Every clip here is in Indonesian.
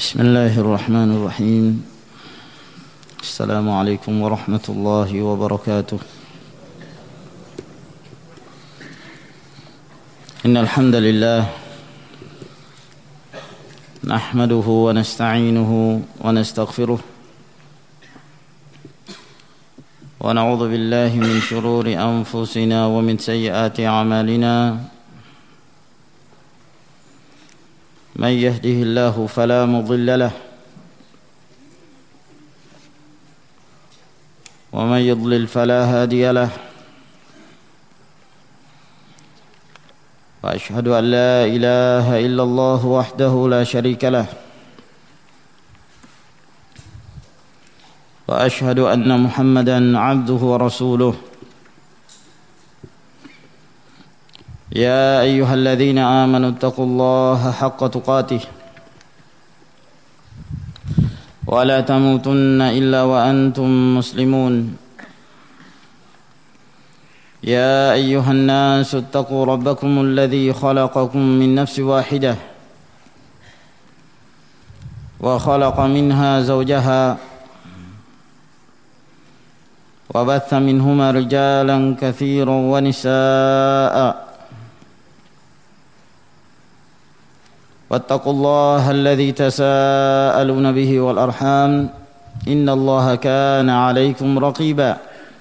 بسم الله الرحمن الرحيم. السلام عليكم ورحمة الله وبركاته. إن الحمد لله نحمده ونستعينه ونستغفره ونعوذ بالله من شرور أنفسنا ومن سيئات أعمالنا. من يهده الله فلا مضل له ومن يضلل فلا هادي له، وأشهد أن لا إله إلا الله وحده لا شريك له، وأشهد أن محمدا عبده ورسوله. يا أيها الذين آمنوا اتقوا الله حق تقاته ولا تموتن إلا وأنتم مسلمون. يا أيها الناس اتقوا ربكم الذي خلقكم من نفس واحدة وخلق منها زوجها وبث منهما رجالا كثيرا ونساء. واتقوا الله الذي تساءلون به والأرحام إن الله كان عليكم رقيبا.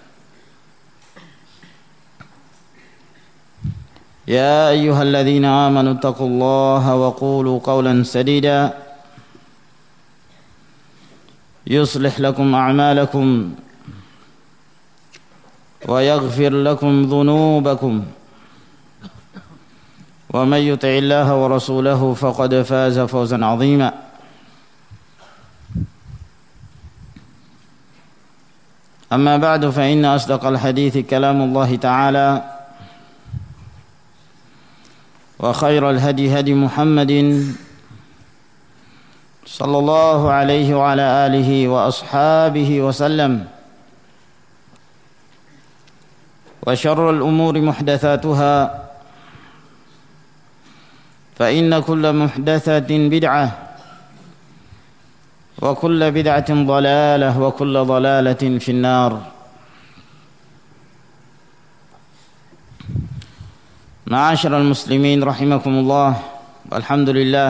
يا أيها الذين آمنوا اتقوا الله وقولوا قولا سديدا يصلح لكم أعمالكم ويغفر لكم ذنوبكم، ومن يطع الله ورسوله فقد فاز فوزا عظيما. أما بعد، فإن أصدق الحديث كلام الله تعالى، وخير الهدي هدي محمد صلى الله عليه وعلى آله وأصحابه وسلم، وشر الأمور محدثاتها، فإن كل محدثة بدعة وكل بدعة ضلالة وكل ضلالة في النار. معاشر المسلمين رحمكم الله، والحمد لله.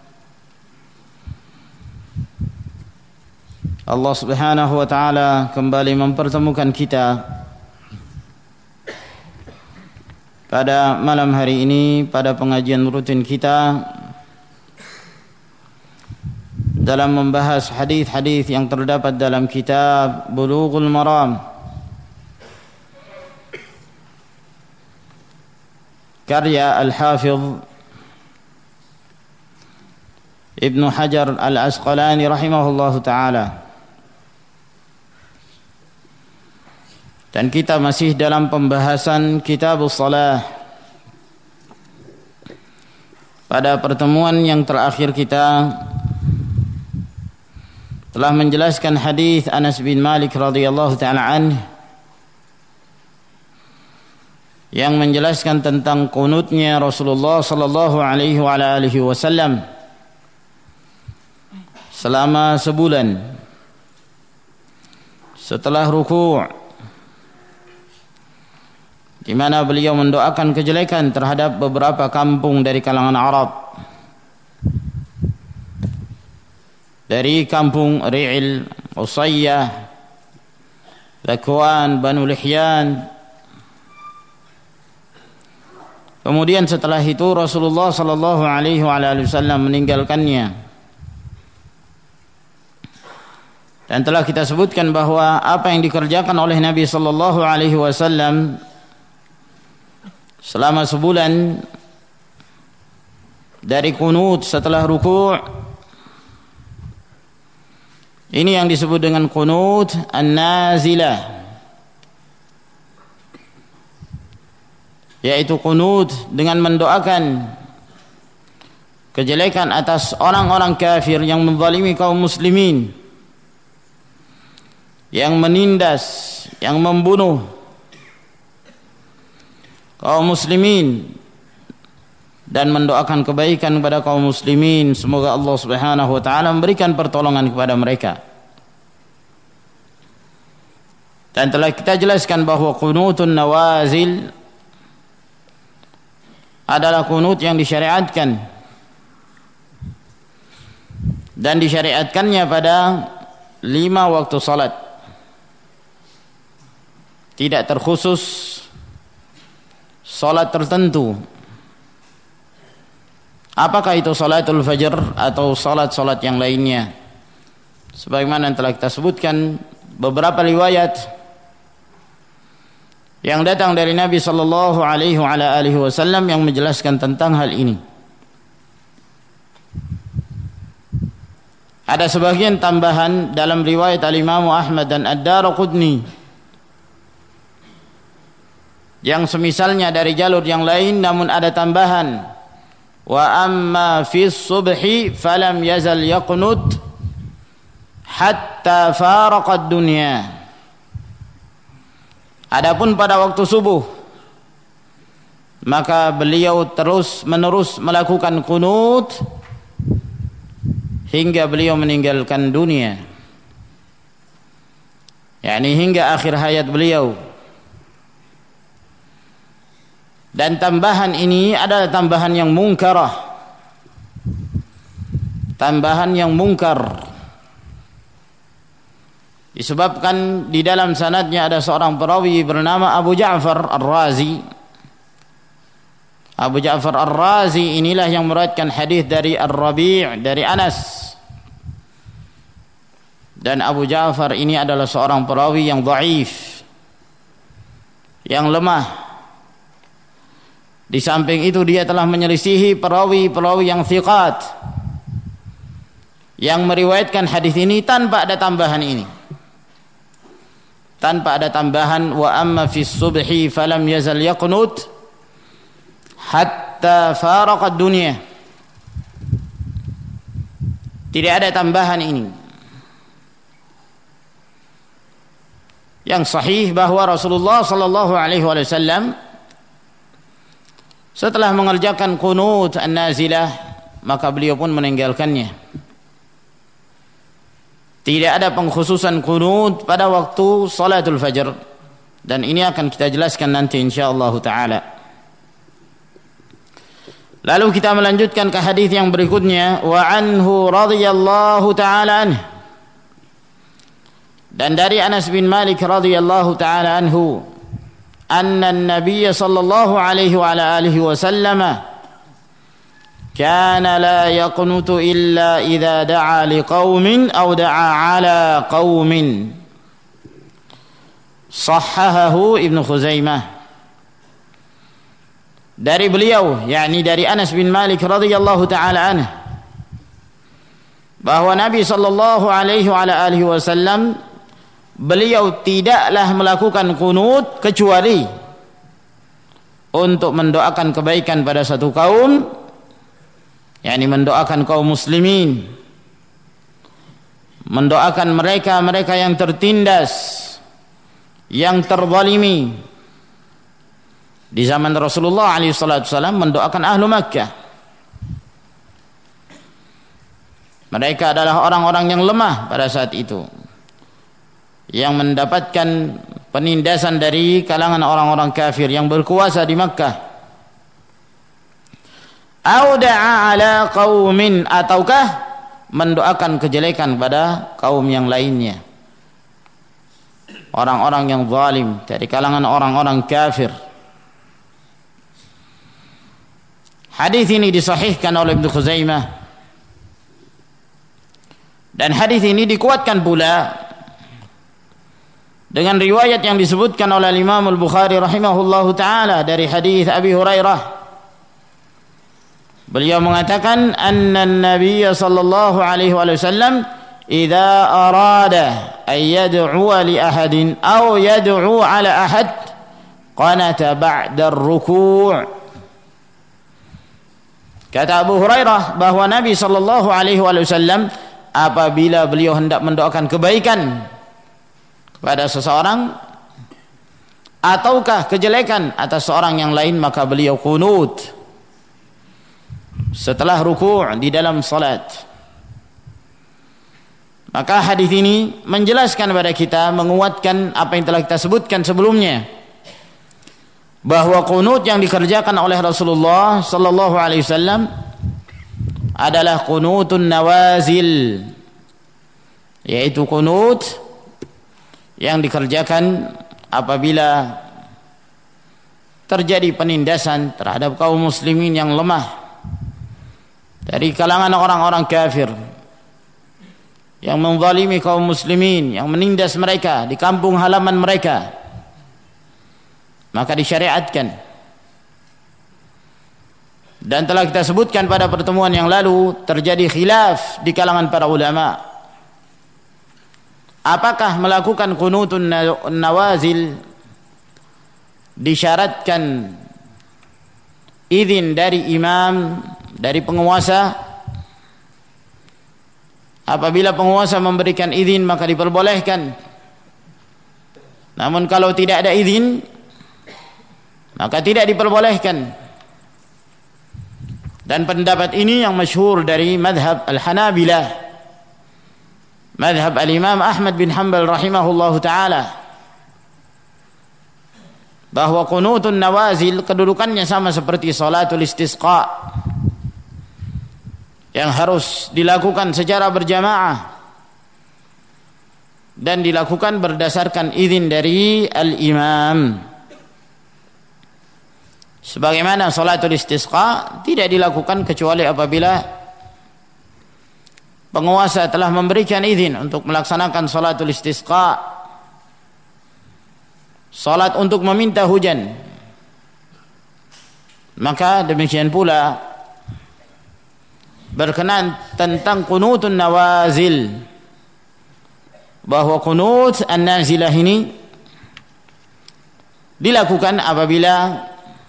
Allah Subhanahu wa taala kembali mempertemukan kita pada malam hari ini pada pengajian rutin kita dalam membahas hadis-hadis yang terdapat dalam kitab Bulughul Maram karya Al-Hafidh Ibnu Hajar Al-Asqalani rahimahullahu taala. Dan kita masih dalam pembahasan Kitabus Shalah. Pada pertemuan yang terakhir kita telah menjelaskan hadis Anas bin Malik radhiyallahu taala anhu yang menjelaskan tentang qunutnya Rasulullah sallallahu alaihi wa alihi wasallam selama sebulan setelah ruku', di mana beliau mendoakan kejelekan terhadap beberapa kampung dari kalangan Arab, dari kampung Ri'il, Usayyah, Zakwan, Banu Lihyan. Kemudian setelah itu Rasulullah sallallahu alaihi wasallam meninggalkannya. Dan telah kita sebutkan bahwa apa yang dikerjakan oleh Nabi sallallahu alaihi wasallam selama sebulan dari qunut setelah ruku', ini yang disebut dengan qunut an-nazilah, yaitu qunut dengan mendoakan kejelekan atas orang-orang kafir yang menzalimi kaum muslimin, yang menindas, yang membunuh kaum muslimin dan mendoakan kebaikan kepada kaum muslimin. Semoga Allah Subhanahu wa taala memberikan pertolongan kepada mereka. Dan telah kita jelaskan bahwa qunutun nawazil adalah qunut yang disyariatkan, dan disyariatkannya pada 5 waktu salat, tidak terkhusus salat tertentu. Apakah itu salatul fajr atau salat-salat yang lainnya? Sebagaimana yang telah kita sebutkan, beberapa riwayat yang datang dari Nabi sallallahu alaihi wasallam yang menjelaskan tentang hal ini. Ada sebagian tambahan dalam riwayat Al-Imam Ahmad dan Ad-Darqutni yang semisalnya dari jalur yang lain, namun ada tambahan, wa amma fi subhi falam yazal yaqnut hatta faraqa ad-dunya. Adapun pada waktu subuh, maka beliau terus menerus melakukan qunut hingga beliau meninggalkan dunia, yakni hingga akhir hayat beliau. Dan tambahan ini adalah tambahan yang mungkarah, tambahan yang mungkar, disebabkan di dalam sanadnya ada seorang perawi bernama Abu Ja'far Ar-Razi. Abu Ja'far Ar-Razi inilah yang meriwayatkan hadis dari Ar-Rabi' dari Anas. Dan Abu Ja'far ini adalah seorang perawi yang dhaif, yang lemah. Di samping itu dia telah menyelisihi perawi-perawi yang thiqat yang meriwayatkan hadis ini tanpa ada tambahan ini, tanpa ada tambahan wa amma fi subhi falam yazal yaqnut hatta faraqa dunya. Tidak ada tambahan ini. Yang sahih bahwa Rasulullah sallallahu alaihi wasallam setelah mengerjakan qunut an-nazilah, maka beliau pun meninggalkannya. Tidak ada pengkhususan qunut pada waktu salatul fajr, dan ini akan kita jelaskan nanti insyaallah taala. Lalu kita melanjutkan ke hadis yang berikutnya, wa anhu radhiyallahu taala anhu. Dan dari Anas bin Malik radhiyallahu taala anhu, anna an-nabiy sallallahu alaihi wa ala alihi wasallam kana la yaqnutu illa idza da'a liqaumin aw da'a ala qaumin. Sahhahahu Ibnu Khuzaimah. Dari beliau, yakni dari Anas bin Malik radhiyallahu taala anhu, bahwa Nabi sallallahu alaihi wa ala alihi wasallam beliau tidaklah melakukan qunut kecuali untuk mendoakan kebaikan pada satu kaum, yakni mendoakan kaum muslimin, mendoakan mereka yang tertindas, yang terzalimi. Di zaman Rasulullah SAW mendoakan ahlu Makkah. Mereka adalah orang-orang yang lemah pada saat itu, yang mendapatkan penindasan dari kalangan orang-orang kafir yang berkuasa di Makkah. Au da'a ala qaumin, ataukah mendoakan kejelekan pada kaum yang lainnya, orang-orang yang zalim dari kalangan orang-orang kafir. Hadis ini disahihkan oleh Ibnu Khuzaimah, dan hadis ini dikuatkan pula dengan riwayat yang disebutkan oleh Imam Al-Bukhari rahimahullahu taala dari hadis Abi Hurairah. Beliau mengatakan anna an-nabiy sallallahu alaihi wasallam idza arada ay yad'u li ahadin aw yad'u ala ahad qanata ba'da ar-ruku'. Kata Abu Hurairah bahwa Nabi sallallahu alaihi wasallam apabila beliau hendak mendoakan kebaikan kepada seseorang ataukah kejelekan atas seorang yang lain, maka beliau qunut setelah ruku' di dalam salat. Maka hadis ini menjelaskan kepada kita, menguatkan apa yang telah kita sebutkan sebelumnya, bahwa qunut yang dikerjakan oleh Rasulullah sallallahu alaihi wasallam adalah qunutun nawazil, yaitu qunut yang dikerjakan apabila terjadi penindasan terhadap kaum muslimin yang lemah dari kalangan orang-orang kafir yang menzalimi kaum muslimin, yang menindas mereka di kampung halaman mereka, maka disyariatkan. Dan telah kita sebutkan pada pertemuan yang lalu, terjadi khilaf di kalangan para ulama, apakah melakukan qunutun nawazil disyaratkan izin dari imam, dari penguasa. Apabila penguasa memberikan izin maka diperbolehkan, namun kalau tidak ada izin maka tidak diperbolehkan. Dan pendapat ini yang masyhur dari madhab al-Hanabilah, madhab al-Imam Ahmad bin Hanbal rahimahullahu ta'ala, bahwa qunutun nawazil kedudukannya sama seperti salatul istisqa yang harus dilakukan secara berjamaah dan dilakukan berdasarkan izin dari al-imam. Sebagaimana salatul istisqa tidak dilakukan kecuali apabila penguasa telah memberikan izin untuk melaksanakan salatul istisqa, salat untuk meminta hujan. Maka demikian pula berkenaan tentang qunutun nawazil, bahwa qunut an-nazilah ini dilakukan apabila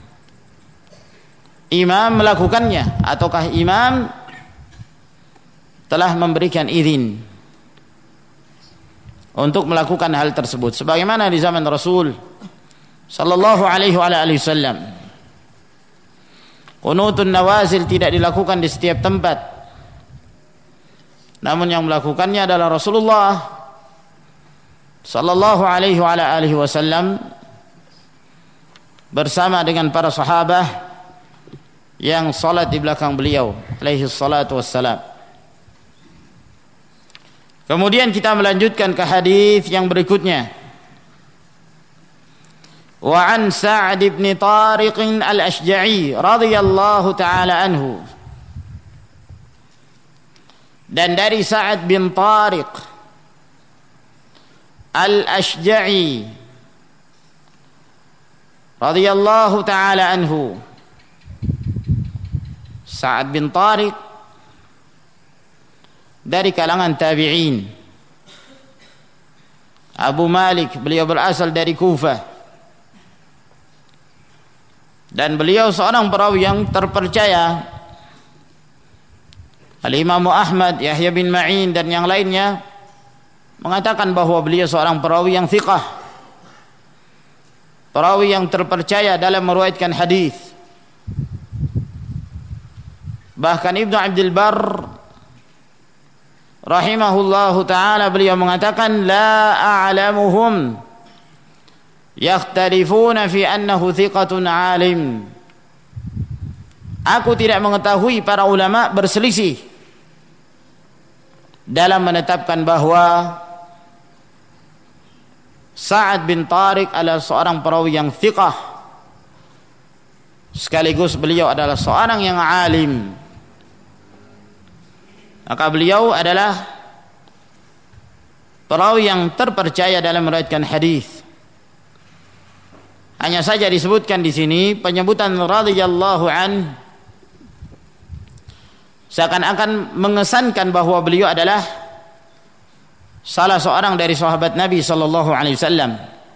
imam melakukannya ataukah imam telah memberikan izin untuk melakukan hal tersebut, sebagaimana di zaman Rasul sallallahu alaihi wasallam. Qunutun nawazil tidak dilakukan di setiap tempat, namun yang melakukannya adalah Rasulullah sallallahu alaihi wasallam bersama dengan para sahabat yang salat di belakang beliau alaihi salatu wassalam. Kemudian kita melanjutkan ke hadis yang berikutnya. Wa an Sa'd bin Tariq al-Ashja'i radhiyallahu ta'ala anhu. Dan dari Sa'd bin Tariq al-Ashja'i radhiyallahu ta'ala anhu. Sa'd bin Tariq dari kalangan tabi'in. Abu Malik, beliau berasal dari Kufah, dan beliau seorang perawi yang terpercaya. Al-Imam Ahmad, Yahya bin Ma'in dan yang lainnya mengatakan bahwa beliau seorang perawi yang thiqah, perawi yang terpercaya dalam meriwayatkan hadis. Bahkan Ibnu Abdul Barr rahimahullahu ta'ala beliau mengatakan, la a'lamuhum yakhtalifuna fi annahu thiqatun alim. Aku tidak mengetahui para ulama berselisih dalam menetapkan bahwa Sa'd bin Tariq adalah seorang perawi yang thiqah, sekaligus beliau adalah seorang yang alim. Maka beliau adalah perawi yang terpercaya dalam meriwayatkan hadis. Hanya saja disebutkan di sini penyebutan radhiyallahu an seakan-akan mengesankan bahwa beliau adalah salah seorang dari sahabat Nabi sallallahu alaihi wasallam.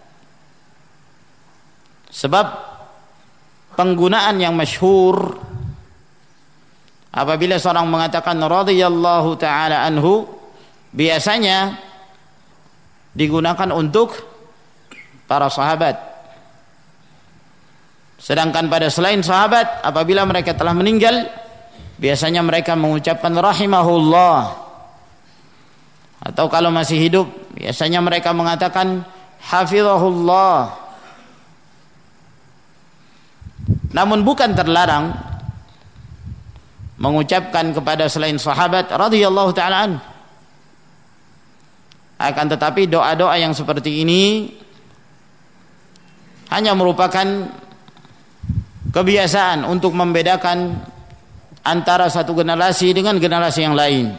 Sebab penggunaan yang masyhur apabila seorang mengatakan radhiyallahu ta'ala anhu, biasanya digunakan untuk para sahabat. Sedangkan pada selain sahabat, apabila mereka telah meninggal, biasanya mereka mengucapkan rahimahullah, atau kalau masih hidup biasanya mereka mengatakan hafizahullah. Namun bukan terlarang mengucapkan kepada selain sahabat radhiyallahu ta'ala an. Akan tetapi doa-doa yang seperti ini hanya merupakan kebiasaan untuk membedakan antara satu generasi dengan generasi yang lain,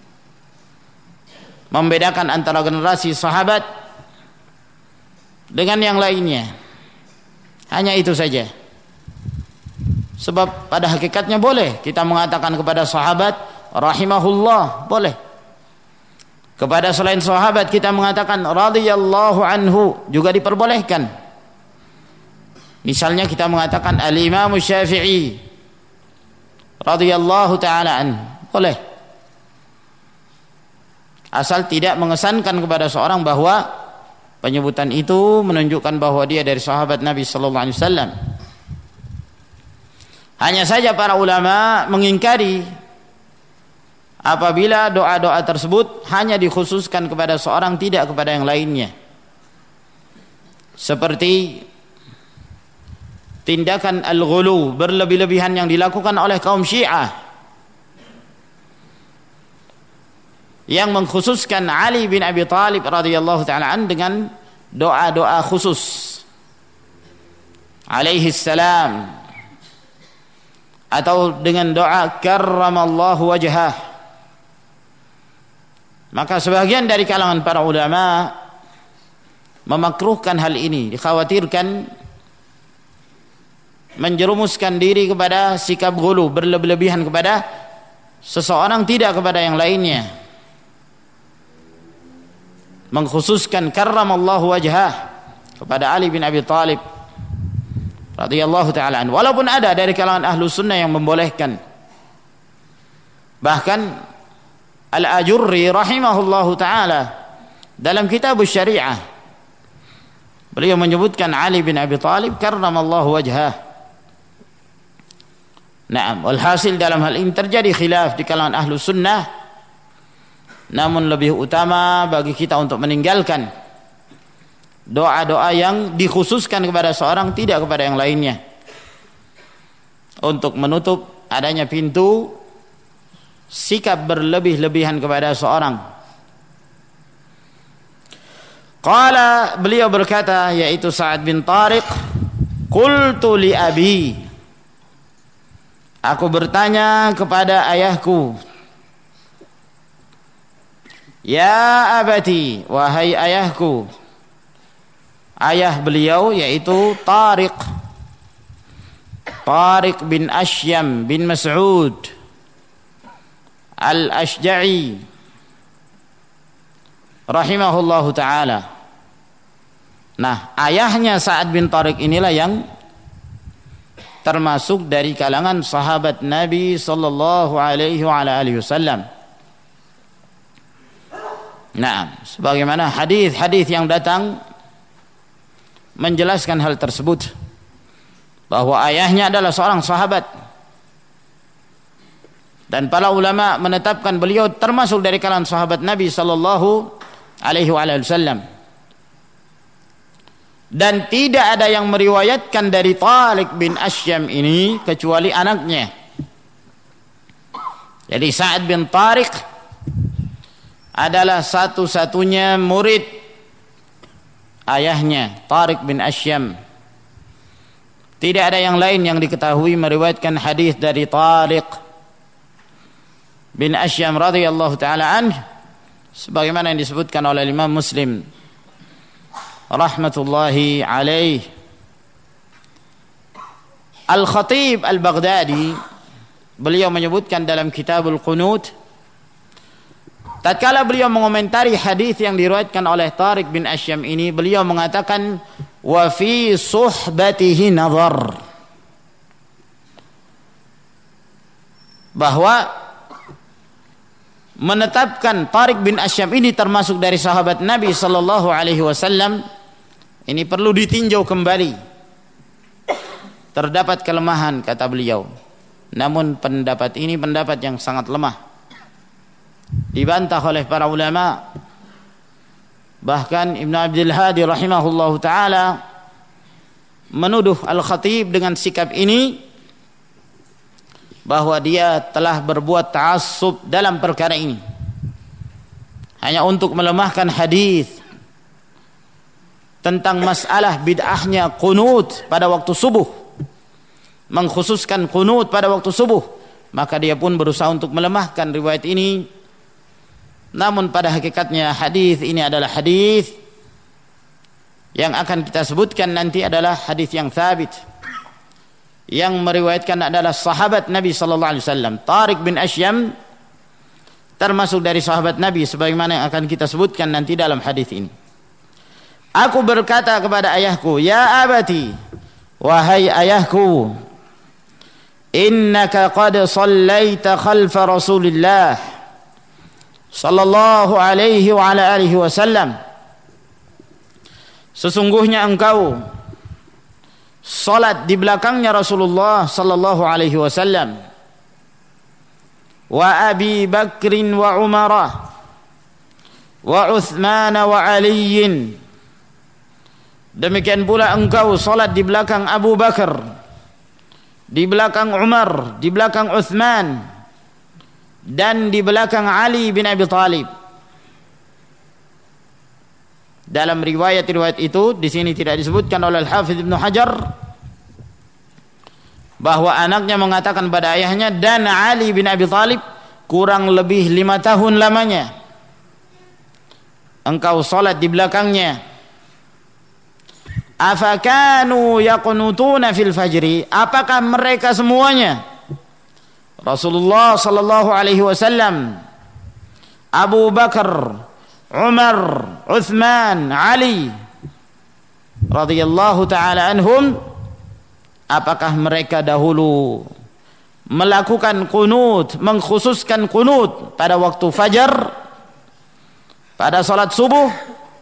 membedakan antara generasi sahabat dengan yang lainnya. Hanya itu saja. Sebab pada hakikatnya boleh kita mengatakan kepada sahabat rahimahullah, boleh. Kepada selain sahabat kita mengatakan radhiyallahu anhu, juga diperbolehkan. Misalnya kita mengatakan al-Imam Syafi'i radhiyallahu ta'ala anhu, boleh. Asal tidak mengesankan kepada seorang bahwa penyebutan itu menunjukkan bahwa dia dari sahabat Nabi sallallahu alaihi wasallam. Hanya saja para ulama mengingkari apabila doa-doa tersebut hanya dikhususkan kepada seorang, tidak kepada yang lainnya. Seperti tindakan al-ghulu, berlebih-lebihan yang dilakukan oleh kaum Syiah yang mengkhususkan Ali bin Abi Thalib radhiyallahu ta'ala an dengan doa-doa khusus alaihi salam, atau dengan doa karramallahu wajhah. Maka sebagian dari kalangan para ulama memakruhkan hal ini, dikhawatirkan menjerumuskan diri kepada sikap ghulu, berlebih-lebihan kepada seseorang, tidak kepada yang lainnya. Mengkhususkan karramallahu wajhah kepada Ali bin Abi Thalib radhiyallahu ta'ala anhu, walaupun ada dari kalangan ahlu sunnah yang membolehkan. Bahkan Al-Ajurri rahimahullahu ta'ala dalam kitab Syariah, beliau menyebutkan Ali bin Abi Thalib karramallahu wajhah. Naam, walhasil dalam hal ini terjadi khilaf di kalangan ahlu sunnah, namun lebih utama bagi kita untuk meninggalkan doa-doa yang dikhususkan kepada seorang, tidak kepada yang lainnya, untuk menutup adanya pintu sikap berlebih-lebihan kepada seorang. Qala, beliau berkata, yaitu Sa'ad bin Tariq, qultu li abi, aku bertanya kepada ayahku, ya abati, wahai ayahku. Ayah beliau yaitu Tariq bin Ashyam bin Mas'ud Al-Ashja'i rahimahullahu ta'ala. Nah, ayahnya Sa'ad bin Tariq inilah yang termasuk dari kalangan sahabat Nabi sallallahu alaihi wasallam. Nah, sebagaimana hadis-hadis yang datang menjelaskan hal tersebut, bahwa ayahnya adalah seorang sahabat, dan para ulama menetapkan beliau termasuk dari kalangan sahabat Nabi sallallahu alaihi wasallam. Dan tidak ada yang meriwayatkan dari Tariq bin Ashyam ini kecuali anaknya. Jadi Sa'ad bin Tariq adalah satu-satunya murid ayahnya, Tariq bin Ashyam. Tidak ada yang lain yang diketahui meriwayatkan hadis dari Tariq bin Ashyam radhiyallahu ta'ala anhu, sebagaimana yang disebutkan oleh Imam Muslim rahmatullahi alaih. Al-Khatib Al-Baghdadi, beliau menyebutkan dalam Kitabul Qunut, tatkala beliau mengomentari hadis yang diriwayatkan oleh Tariq bin Ashyam ini, beliau mengatakan wa fi suhbatihi nazar, bahwa menetapkan Tariq bin Ashyam ini termasuk dari sahabat Nabi sallallahu alaihi wasallam ini perlu ditinjau kembali. Terdapat kelemahan, kata beliau, Namun pendapat ini pendapat yang sangat lemah, dibantah oleh para ulama. Bahkan Ibnu Abdul Hadi rahimahullahu taala menuduh Al-Khatib dengan sikap ini bahwa dia telah berbuat ta'assub dalam perkara ini hanya untuk melemahkan hadis tentang masalah bid'ahnya qunut pada waktu subuh, mengkhususkan qunut pada waktu subuh. Maka dia pun berusaha untuk melemahkan riwayat ini. Namun pada hakikatnya hadis ini adalah hadis yang akan kita sebutkan nanti adalah hadis yang thabit, yang meriwayatkan adalah sahabat Nabi sallallahu alaihi wasallam. Tariq bin Ashyam termasuk dari sahabat Nabi sebagaimana yang akan kita sebutkan nanti dalam hadis ini. Aku berkata kepada ayahku, ya abati, wahai ayahku, innaka qad sallaita khalfa Rasulillah sallallahu alaihi wa ala alihi wasallam. Sesungguhnya engkau salat di belakangnya Rasulullah sallallahu alaihi wasallam, wa Abi Bakrin wa Umarah wa Uthman wa Aliyin. Demikian pula engkau salat di belakang Abu Bakar, di belakang Umar, di belakang Uthman, dan di belakang Ali bin Abi Thalib. Dalam riwayat-riwayat itu di sini tidak disebutkan oleh Al-Hafidz Ibnu Hajar bahwa anaknya mengatakan pada ayahnya, dan Ali bin Abi Thalib kurang lebih 5 tahun lamanya engkau salat di belakangnya. Afakanu yaqnutuna fil fajri, apakah mereka semuanya, Rasulullah sallallahu alaihi wasallam, Abu Bakar, Umar, Uthman, Ali radhiyallahu taala anhum, apakah mereka dahulu melakukan qunut, mengkhususkan qunut pada waktu fajar, pada salat subuh?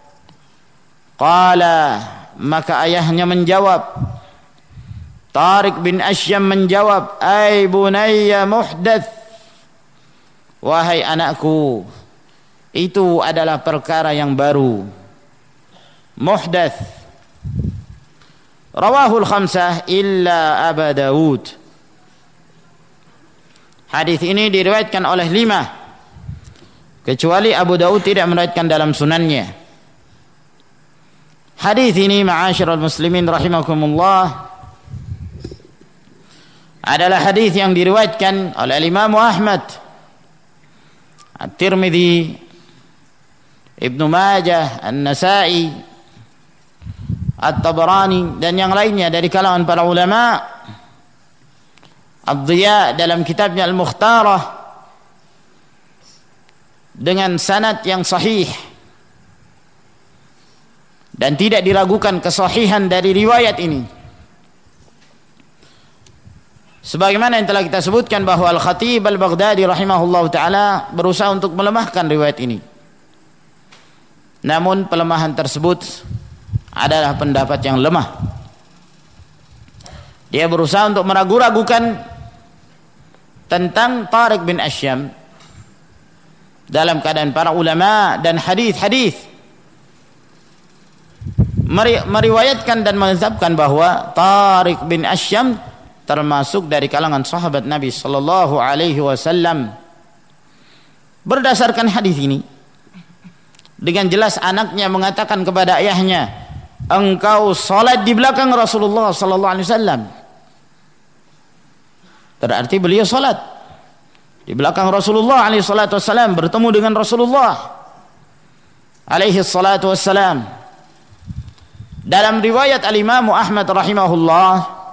Qala, maka ayahnya menjawab, Tariq bin Ashyam menjawab, ay bunayya muhdath, wahai anakku, itu adalah perkara yang baru, muhdath. Rawahul khamsah illa Abu Dawud. Hadis ini diriwayatkan oleh 5 kecuali Abu Dawud tidak meriwayatkan dalam sunannya. Hadis ini ma'asyiral muslimin rahimakumullah adalah hadis yang diriwayatkan oleh Imam Ahmad, At-Tirmidzi, Ibnu Majah, An-Nasa'i, At-Tabarani dan yang lainnya dari kalangan para ulama. Ad-Dhiya dalam kitabnya Al-Mukhtarah dengan sanad yang sahih dan tidak diragukan kesahihan dari riwayat ini. Sebagaimana yang telah kita sebutkan bahwa Al-Khatib Al-Baghdadi rahimahullahu taala berusaha untuk melemahkan riwayat ini. Namun pelemahan tersebut adalah pendapat yang lemah. Dia berusaha untuk meragu-ragukan tentang Tariq bin Ashyam dalam keadaan para ulama dan hadis-hadis meriwayatkan dan menetapkan bahwa Tariq bin Ashyam termasuk dari kalangan sahabat Nabi sallallahu alaihi wasallam. Berdasarkan hadis ini, dengan jelas anaknya mengatakan kepada ayahnya, engkau salat di belakang Rasulullah sallallahu alaihi wasallam. Berarti beliau salat di belakang Rasulullah alaihi salatu wasallam, bertemu dengan Rasulullah alaihi salatu wasallam. Dalam riwayat Al-Imam Ahmad rahimahullah,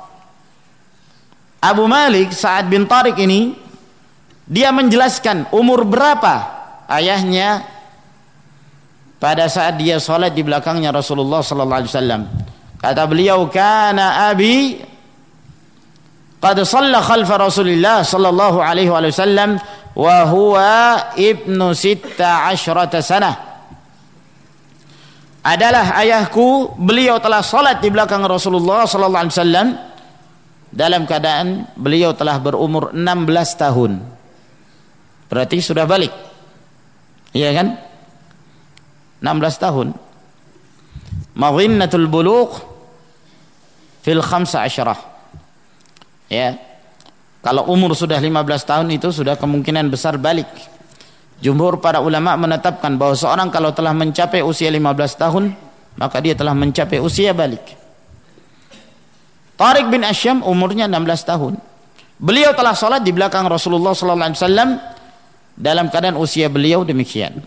Abu Malik Sa'ad bin Tariq ini dia menjelaskan umur berapa ayahnya pada saat dia salat di belakangnya Rasulullah sallallahu alaihi wasallam. Kata beliau, kana abi qad shalla khalfa Rasulillah sallallahu alaihi wasallam wa huwa ibnu 16 sanah. Adalah ayahku, beliau telah salat di belakang Rasulullah sallallahu alaihi wasallam dalam keadaan beliau telah berumur 16 tahun. Berarti sudah balik. Iya kan? 16 tahun. Madhinnatul bulugh fil 15. Ya. Kalau umur sudah 15 tahun itu sudah kemungkinan besar balik. Jumhur para ulama menetapkan bahwa seorang kalau telah mencapai usia 15 tahun, maka dia telah mencapai usia balik. Tariq bin Asyam umurnya 16 tahun. Beliau telah salat di belakang Rasulullah sallallahu alaihi wasallam dalam keadaan usia beliau demikian.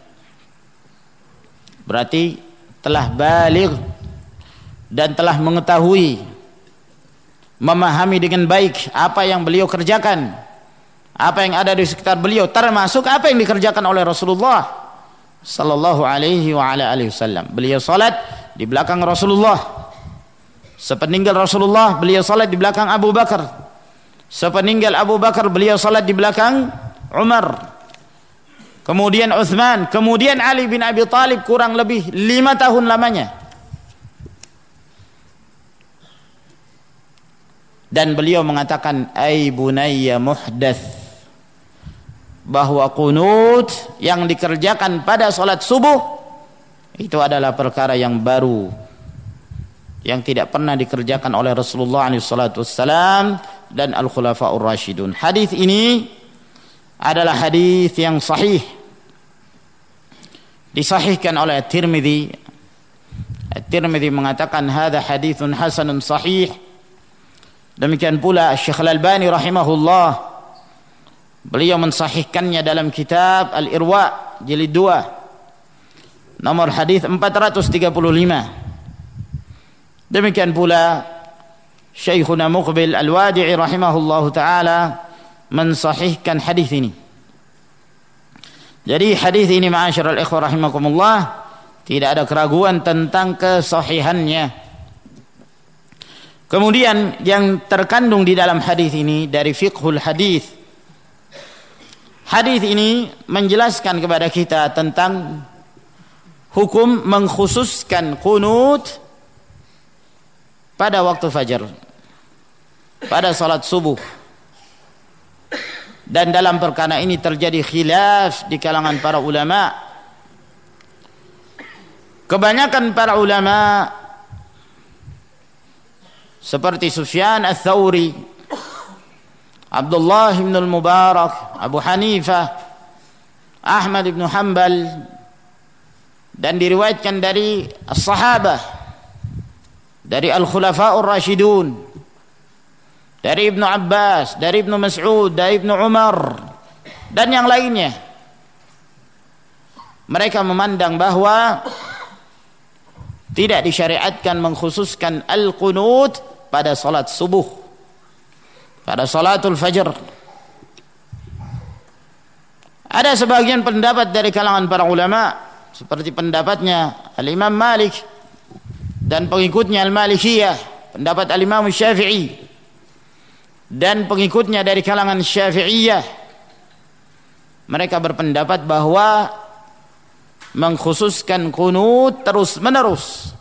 Berarti telah baligh dan telah mengetahui, memahami dengan baik apa yang beliau kerjakan, apa yang ada di sekitar beliau, termasuk apa yang dikerjakan oleh Rasulullah sallallahu alaihi wa ala alihi wasallam. Beliau salat di belakang Rasulullah. Sepeninggal Rasulullah, beliau salat di belakang Abu Bakar. Sepeninggal Abu Bakar, beliau salat di belakang Umar. Kemudian Utsman, kemudian Ali bin Abi Thalib, kurang lebih 5 tahun lamanya. Dan beliau mengatakan, "Ai bunayya muhdats," bahwa qunut yang dikerjakan pada salat subuh itu adalah perkara yang baru, yang tidak pernah dikerjakan oleh Rasulullah SAW dan Al-Khulafaur Rasyidun. Hadis ini adalah hadis yang sahih, disahihkan oleh At-Tirmidzi. At-Tirmidzi mengatakan hadza haditsun hasanun sahih. Demikian pula Syekh Al-Albani rahimahullah, beliau mensahihkannya dalam kitab Al-Irwa jilid 2 nomor hadis 435. Demikian pula Syekhuna Muqbil Al-Wadi'i rahimahullahu taala mensahihkan hadis ini. Jadi hadis ini ma'asyiral ikhwah rahimakumullah, tidak ada keraguan tentang kesahihannya. Kemudian yang terkandung di dalam hadis ini dari fiqhul hadis, hadis ini menjelaskan kepada kita tentang hukum mengkhususkan qunut pada waktu fajar, pada salat subuh. Dan dalam perkara ini terjadi khilaf di kalangan para ulama. Kebanyakan para ulama seperti Sufyan Ats-Tsauri, Abdullah bin Al-Mubarak, Abu Hanifah, Ahmad bin Hanbal, dan diriwayatkan dari as-sahabah, dari Al-Khulafaur Rasyidun, dari Ibnu Abbas, dari Ibnu Mas'ud, dari Ibnu Umar, dan yang lainnya. Mereka memandang bahwa tidak disyariatkan mengkhususkan al-qunut pada salat subuh, pada salatul fajr. Ada sebagian pendapat dari kalangan para ulama, seperti pendapatnya Al-Imam Malik dan pengikutnya Al-Malikiyah, pendapat Al-Imam Syafi'i dan pengikutnya dari kalangan Syafi'iyah. Mereka berpendapat bahwa mengkhususkan qunut terus menerus,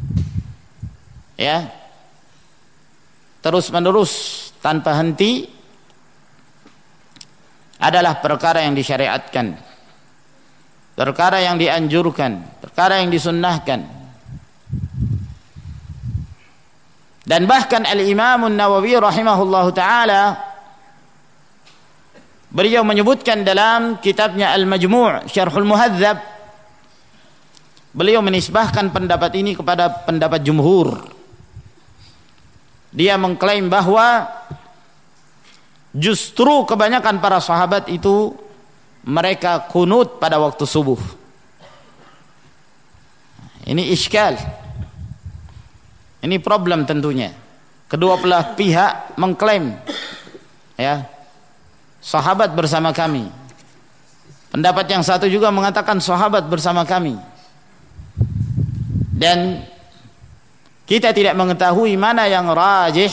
ya, terus menerus tanpa henti adalah perkara yang disyariatkan, perkara yang dianjurkan, perkara yang disunnahkan. Dan bahkan Al-Imam An-Nawawi rahimahullahu taala, beliau menyebutkan dalam kitabnya Al-Majmu' Syarhul Muhadzab, beliau menisbahkan pendapat ini kepada pendapat jumhur. Dia mengklaim bahwa justru kebanyakan para sahabat itu mereka kunut pada waktu subuh. Ini iskal, ini problem tentunya. Kedua belah pihak mengklaim, ya, sahabat bersama kami. Pendapat yang satu juga mengatakan sahabat bersama kami. Dan kita tidak mengetahui mana yang rajih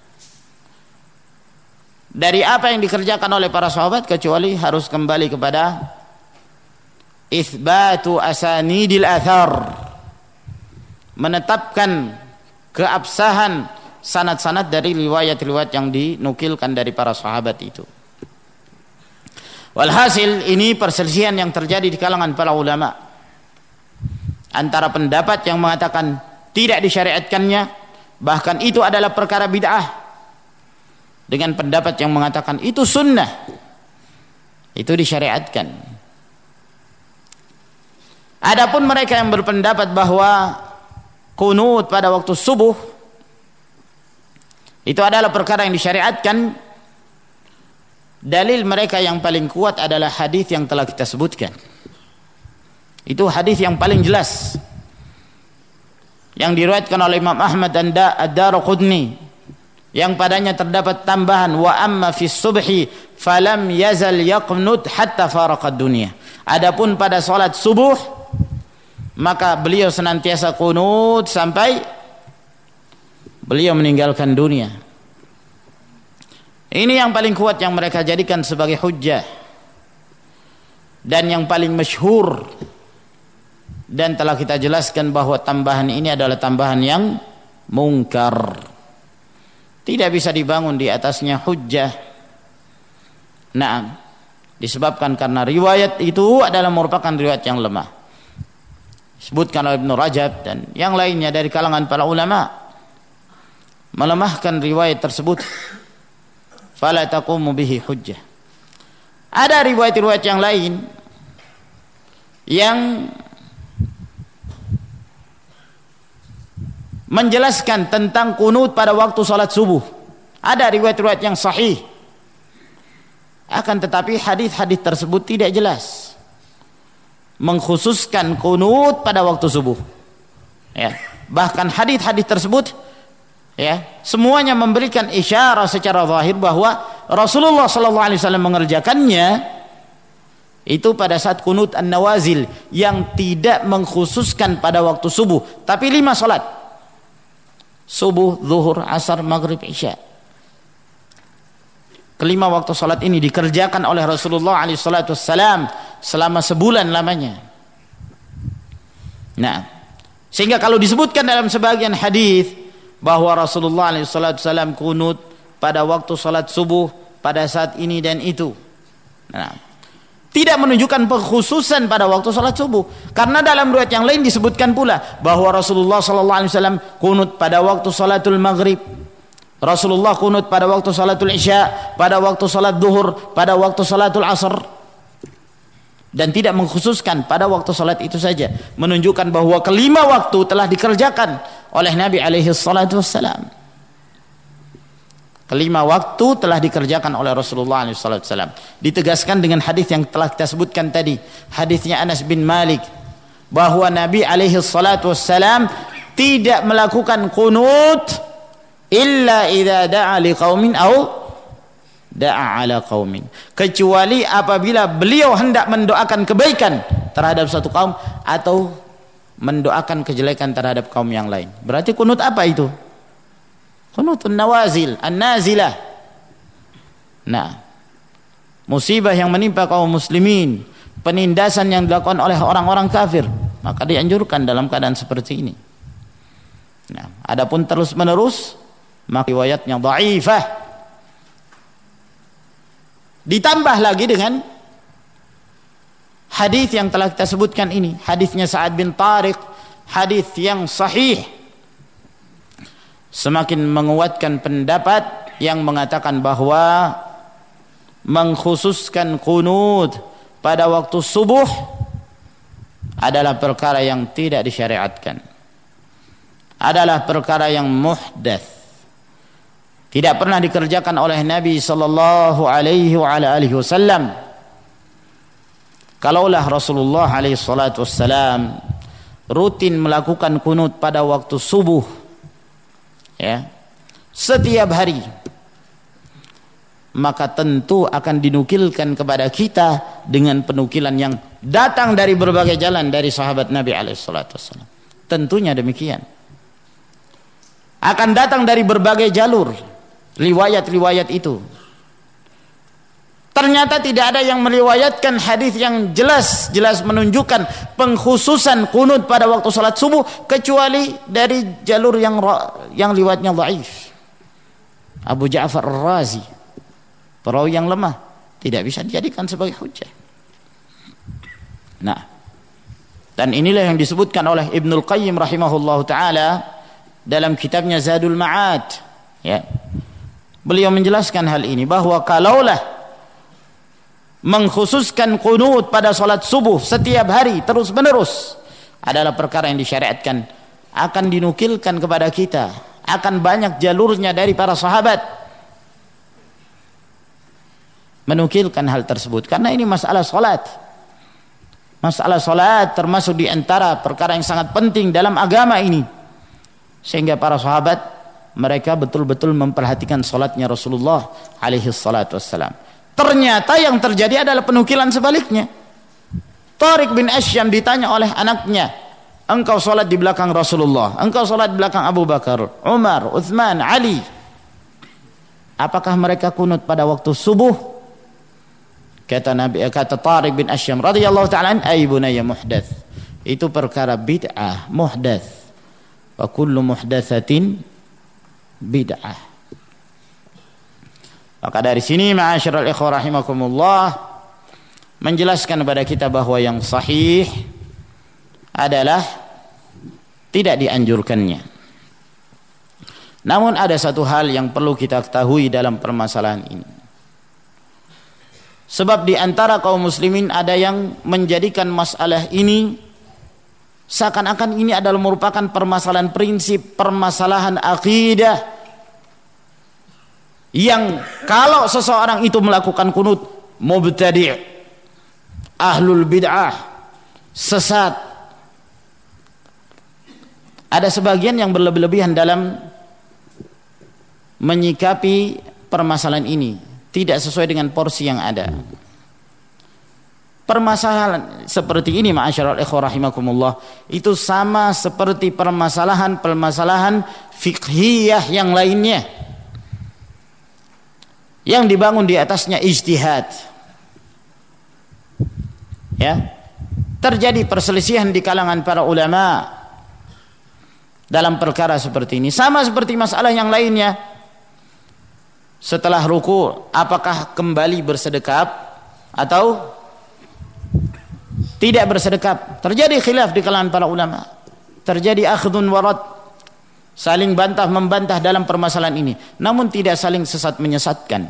dari apa yang dikerjakan oleh para sahabat, kecuali harus kembali kepada itsbatu asanidil athar, menetapkan keabsahan sanad-sanad dari riwayat-riwayat yang dinukilkan dari para sahabat itu. Walhasil ini perselisihan yang terjadi di kalangan para ulama antara pendapat yang mengatakan tidak disyariatkannya, bahkan itu adalah perkara bid'ah, dengan pendapat yang mengatakan itu sunnah, itu disyariatkan. Adapun mereka yang berpendapat bahwa kunut pada waktu subuh itu adalah perkara yang disyariatkan, dalil mereka yang paling kuat adalah hadis yang telah kita sebutkan. Itu hadis yang paling jelas yang diriwayatkan oleh Imam Ahmad dan Ad-Darqutni, yang padanya terdapat tambahan wa amma fi subhi falam yazal yaqnut hatta faraqad dunya. Adapun pada salat subuh maka beliau senantiasa kunut sampai beliau meninggalkan dunia. Ini yang paling kuat yang mereka jadikan sebagai hujjah dan yang paling masyhur, dan telah kita jelaskan bahwa tambahan ini adalah tambahan yang mungkar, tidak bisa dibangun di atasnya hujjah. Nah, disebabkan karena riwayat itu adalah merupakan riwayat yang lemah. Disebutkan oleh Ibnu Rajab dan yang lainnya dari kalangan para ulama melemahkan riwayat tersebut. Fala taqumu bihi hujjah. Ada riwayat-riwayat yang lain yang menjelaskan tentang kunut pada waktu salat subuh. Ada riwayat-riwayat yang sahih. Akan tetapi hadis-hadis tersebut tidak jelas mengkhususkan kunut pada waktu subuh. Ya, bahkan hadis-hadis tersebut ya, semuanya memberikan isyarat secara zahir bahwa Rasulullah sallallahu alaihi wasallam mengerjakannya itu pada saat kunut an-nawazil yang tidak mengkhususkan pada waktu subuh, tapi 5 salat. Subuh, zuhur, asar, maghrib, isya. Kelima waktu salat ini dikerjakan oleh Rasulullah alaihi salatu wassalam selama sebulan lamanya. Nah, sehingga kalau disebutkan dalam sebagian hadis bahwa Rasulullah SAW kunut pada waktu salat subuh pada saat ini dan itu, nah, tidak menunjukkan pengkhususan pada waktu salat subuh, karena dalam riwayat yang lain disebutkan pula bahwa Rasulullah SAW kunut pada waktu salatul maghrib, Rasulullah kunut pada waktu salatul isya, pada waktu salat zuhur, pada waktu salatul asar, dan tidak mengkhususkan pada waktu salat itu saja, menunjukkan bahwa kelima waktu telah dikerjakan oleh Nabi alaihi salatu wassalam. Kelima waktu telah dikerjakan oleh Rasulullah alaihi salatu wassalam. Ditegaskan dengan hadis yang telah kita sebutkan tadi, hadisnya Anas bin Malik, bahwa Nabi alaihi salatu wassalam tidak melakukan kunut illa idza da'a liqaumin au da'a ala qaumin, kecuali apabila beliau hendak mendoakan kebaikan terhadap satu kaum atau mendoakan kejelekan terhadap kaum yang lain. Berarti kunut apa itu? Kunutun nawazil, an-nazilah. Nah, musibah yang menimpa kaum muslimin, penindasan yang dilakukan oleh orang-orang kafir, maka dianjurkan dalam keadaan seperti ini. Nah, adapun terus-menerus maka riwayatnya dhaifah. Ditambah lagi dengan hadis yang telah kita sebutkan ini, hadisnya Sa'ad bin Tariq, hadis yang sahih, semakin menguatkan pendapat yang mengatakan bahwa mengkhususkan kunut pada waktu subuh adalah perkara yang tidak disyariatkan, adalah perkara yang muhdats, tidak pernah dikerjakan oleh Nabi sallallahu alaihi wasallam. Kalaulah Rasulullah alaihi salatu wassalam rutin melakukan kunut pada waktu subuh, ya, setiap hari, maka tentu akan dinukilkan kepada kita dengan penukilan yang datang dari berbagai jalan dari sahabat Nabi alaihi salatu wassalam. Tentunya demikian. Akan datang dari berbagai jalur riwayat-riwayat itu. Ternyata tidak ada yang meriwayatkan hadis yang jelas menunjukkan pengkhususan kunut pada waktu salat subuh kecuali dari jalur yang riwayatnya dhaif. Abu Ja'far Ar-Razi, perawi yang lemah, tidak bisa dijadikan sebagai hujjah. Nah, dan inilah yang disebutkan oleh Ibnul Qayyim rahimahullahu taala dalam kitabnya Zadul Ma'ad, ya. Beliau menjelaskan hal ini, bahwa kalaulah mengkhususkan qunut pada salat subuh setiap hari terus menerus adalah perkara yang disyariatkan, akan dinukilkan kepada kita, akan banyak jalurnya dari para sahabat menukilkan hal tersebut, karena ini masalah salat. Masalah salat termasuk di antara perkara yang sangat penting dalam agama ini, sehingga para sahabat mereka betul-betul memperhatikan salatnya Rasulullah alaihi salatu wassalam. Ternyata yang terjadi adalah penukilan sebaliknya. Tariq bin Asyam ditanya oleh anaknya, engkau salat di belakang Rasulullah, engkau salat di belakang Abu Bakar, Umar, Uthman, Ali, apakah mereka kunut pada waktu subuh? Kata Tariq bin Asyam radhiyallahu ta'ala an, ay bunayya muhdath, itu perkara bid'ah, muhdath, wa kullu muhdatsatin bid'ah. Maka dari sini ma'asyiral ikhwah rahimakumullah, menjelaskan kepada kita bahwa yang sahih adalah tidak dianjurkannya. Namun ada satu hal yang perlu kita ketahui dalam permasalahan ini. Sebab di antara kaum muslimin ada yang menjadikan masalah ini seakan-akan ini adalah merupakan permasalahan prinsip, permasalahan akidah, yang kalau seseorang itu melakukan kunut, mubtadi', ahlul bid'ah, sesat. Ada sebagian yang berlebih-lebihan dalam menyikapi permasalahan ini, tidak sesuai dengan porsi yang ada. Permasalahan seperti ini ma'asyiral ikhwah rahimakumullah, itu sama seperti permasalahan fiqhiyah yang lainnya yang dibangun di atasnya ijtihad. Ya, terjadi perselisihan di kalangan para ulama dalam perkara seperti ini, sama seperti masalah yang lainnya. Setelah ruku, apakah kembali bersedekap atau tidak bersedekap? Terjadi khilaf di kalangan para ulama, terjadi akhdun warad, saling bantah membantah dalam permasalahan ini, namun tidak saling sesat menyesatkan.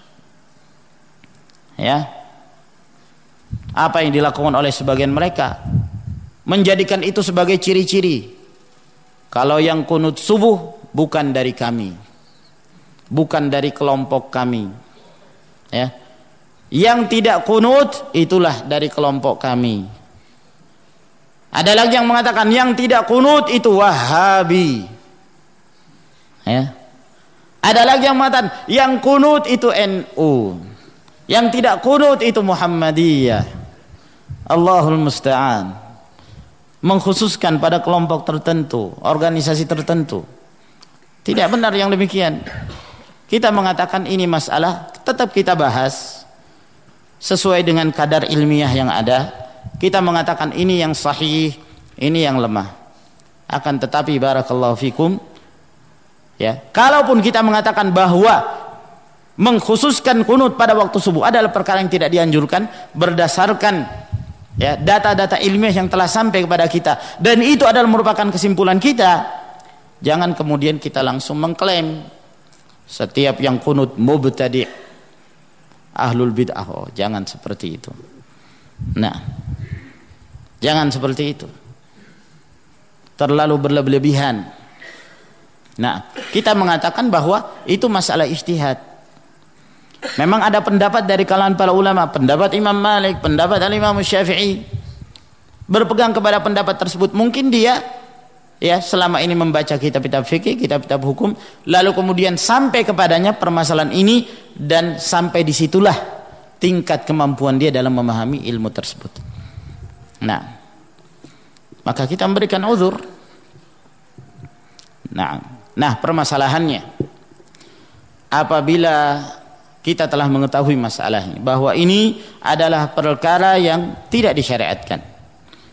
Ya, apa yang dilakukan oleh sebagian mereka menjadikan itu sebagai ciri-ciri, kalau yang kunut subuh bukan dari kami, bukan dari kelompok kami, ya. Yang tidak kunut itulah dari kelompok kami. Ada lagi yang mengatakan yang tidak kunut itu Wahabi, ya. Ada lagi yang mengatakan yang kunut itu NU, yang tidak kunut itu Muhammadiyah. Allahul musta'an. Mengkhususkan pada kelompok tertentu, organisasi tertentu. Tidak benar yang demikian. Kita mengatakan ini masalah, tetap kita bahas sesuai dengan kadar ilmiah yang ada. Kita mengatakan ini yang sahih, ini yang lemah. Akan tetapi barakallahu fikum, ya, kalaupun kita mengatakan bahwa mengkhususkan kunut pada waktu subuh adalah perkara yang tidak dianjurkan berdasarkan, ya, data-data ilmiah yang telah sampai kepada kita, dan itu adalah merupakan kesimpulan kita, jangan kemudian kita langsung mengklaim setiap yang kunut mubtadi', ahlul bid'ah. Oh, jangan seperti itu. Nah, jangan seperti itu, terlalu berlebihan. Nah, kita mengatakan bahwa itu masalah ijtihad. Memang ada pendapat dari kalangan para ulama, pendapat Imam Malik, pendapat Al-Imam Syafi'i, berpegang kepada pendapat tersebut. Mungkin dia, ya, selama ini membaca kitab-kitab fikih, kitab-kitab hukum, lalu kemudian sampai kepadanya permasalahan ini, dan sampai disitulah tingkat kemampuan dia dalam memahami ilmu tersebut. Nah, maka kita memberikan uzur. Nah, permasalahannya, apabila kita telah mengetahui masalahnya, bahwa ini adalah perkara yang tidak disyariatkan,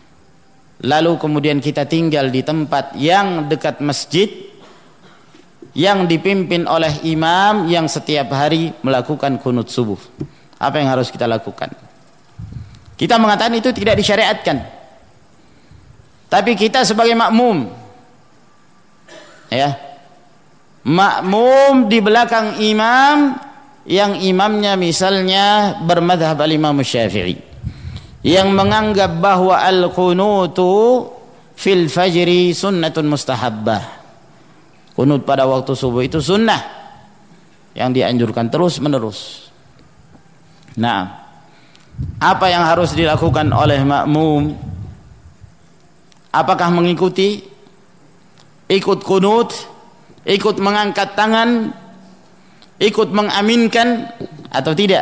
lalu kemudian kita tinggal di tempat yang dekat masjid, yang dipimpin oleh imam yang setiap hari melakukan kunut subuh. Apa yang harus kita lakukan? Kita mengatakan itu tidak disyariatkan. Tapi kita sebagai makmum, ya, makmum di belakang imam yang imamnya misalnya bermadhab al-Imam Syafi'i, yang menganggap bahwa al-qunutu fil fajri sunnatun mustahabbah. Kunut pada waktu subuh itu sunnah yang dianjurkan terus menerus. Nah, apa yang harus dilakukan oleh makmum? Apakah mengikuti, ikut kunut, ikut mengangkat tangan, ikut mengaminkan atau tidak?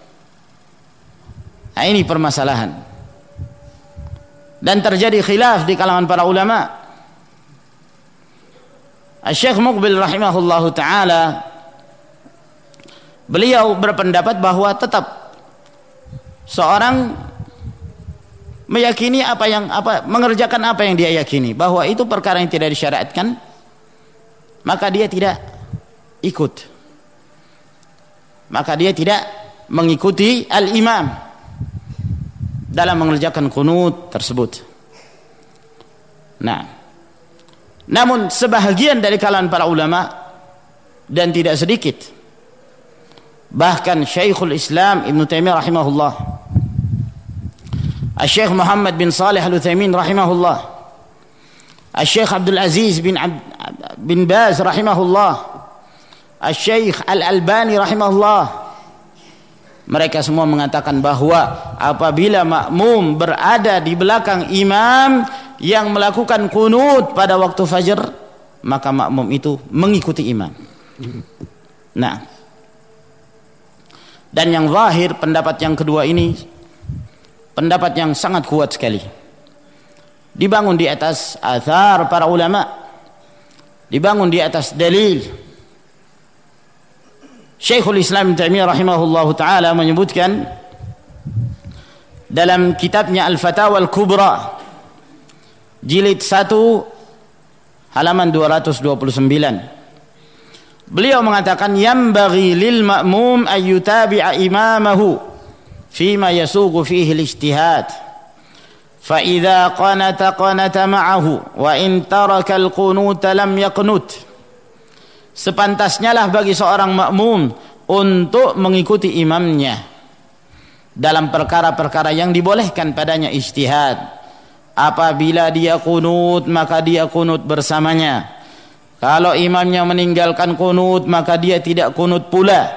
Nah, ini permasalahan. Dan terjadi khilaf di kalangan para ulama. Syekh Muqbil rahimahullahu taala, beliau berpendapat bahwa tetap seorang meyakini mengerjakan apa yang dia yakini, bahwa itu perkara yang tidak disyariatkan, maka dia tidak ikut. Maka dia tidak mengikuti al-imam dalam mengerjakan kunut tersebut. Nah, namun sebahagian dari kalangan para ulama, dan tidak sedikit, bahkan Syekhul Islam Ibn Taimiyah rahimahullah, Syekh Muhammad bin Salih Al-Utsaimin rahimahullah, Syekh Abdul Aziz bin Baz rahimahullah, Syekh Al-Albani rahimahullah, mereka semua mengatakan bahwa apabila makmum berada di belakang imam yang melakukan kunut pada waktu fajar, maka makmum itu mengikuti imam. Nah, dan yang zahir, pendapat yang kedua ini pendapat yang sangat kuat sekali, dibangun di atas athar para ulama, dibangun di atas dalil. Syekhul Islam Ibn Taimiyah rahimahullahu taala menyebutkan dalam kitabnya Al-Fatawa Al-Kubra jilid 1 halaman 229, beliau mengatakan yambaghi lil ma'mum an yutabi'a imamahu fima yasuqu fihi al-ijtihad fa idza qanata ma'ahu wa in taraka al-qunut lam yaqnut. Sepantasnya lah bagi seorang makmum untuk mengikuti imamnya dalam perkara-perkara yang dibolehkan padanya ijtihad. Apabila dia kunut, maka dia kunut bersamanya. Kalau imamnya meninggalkan kunut, maka dia tidak kunut pula.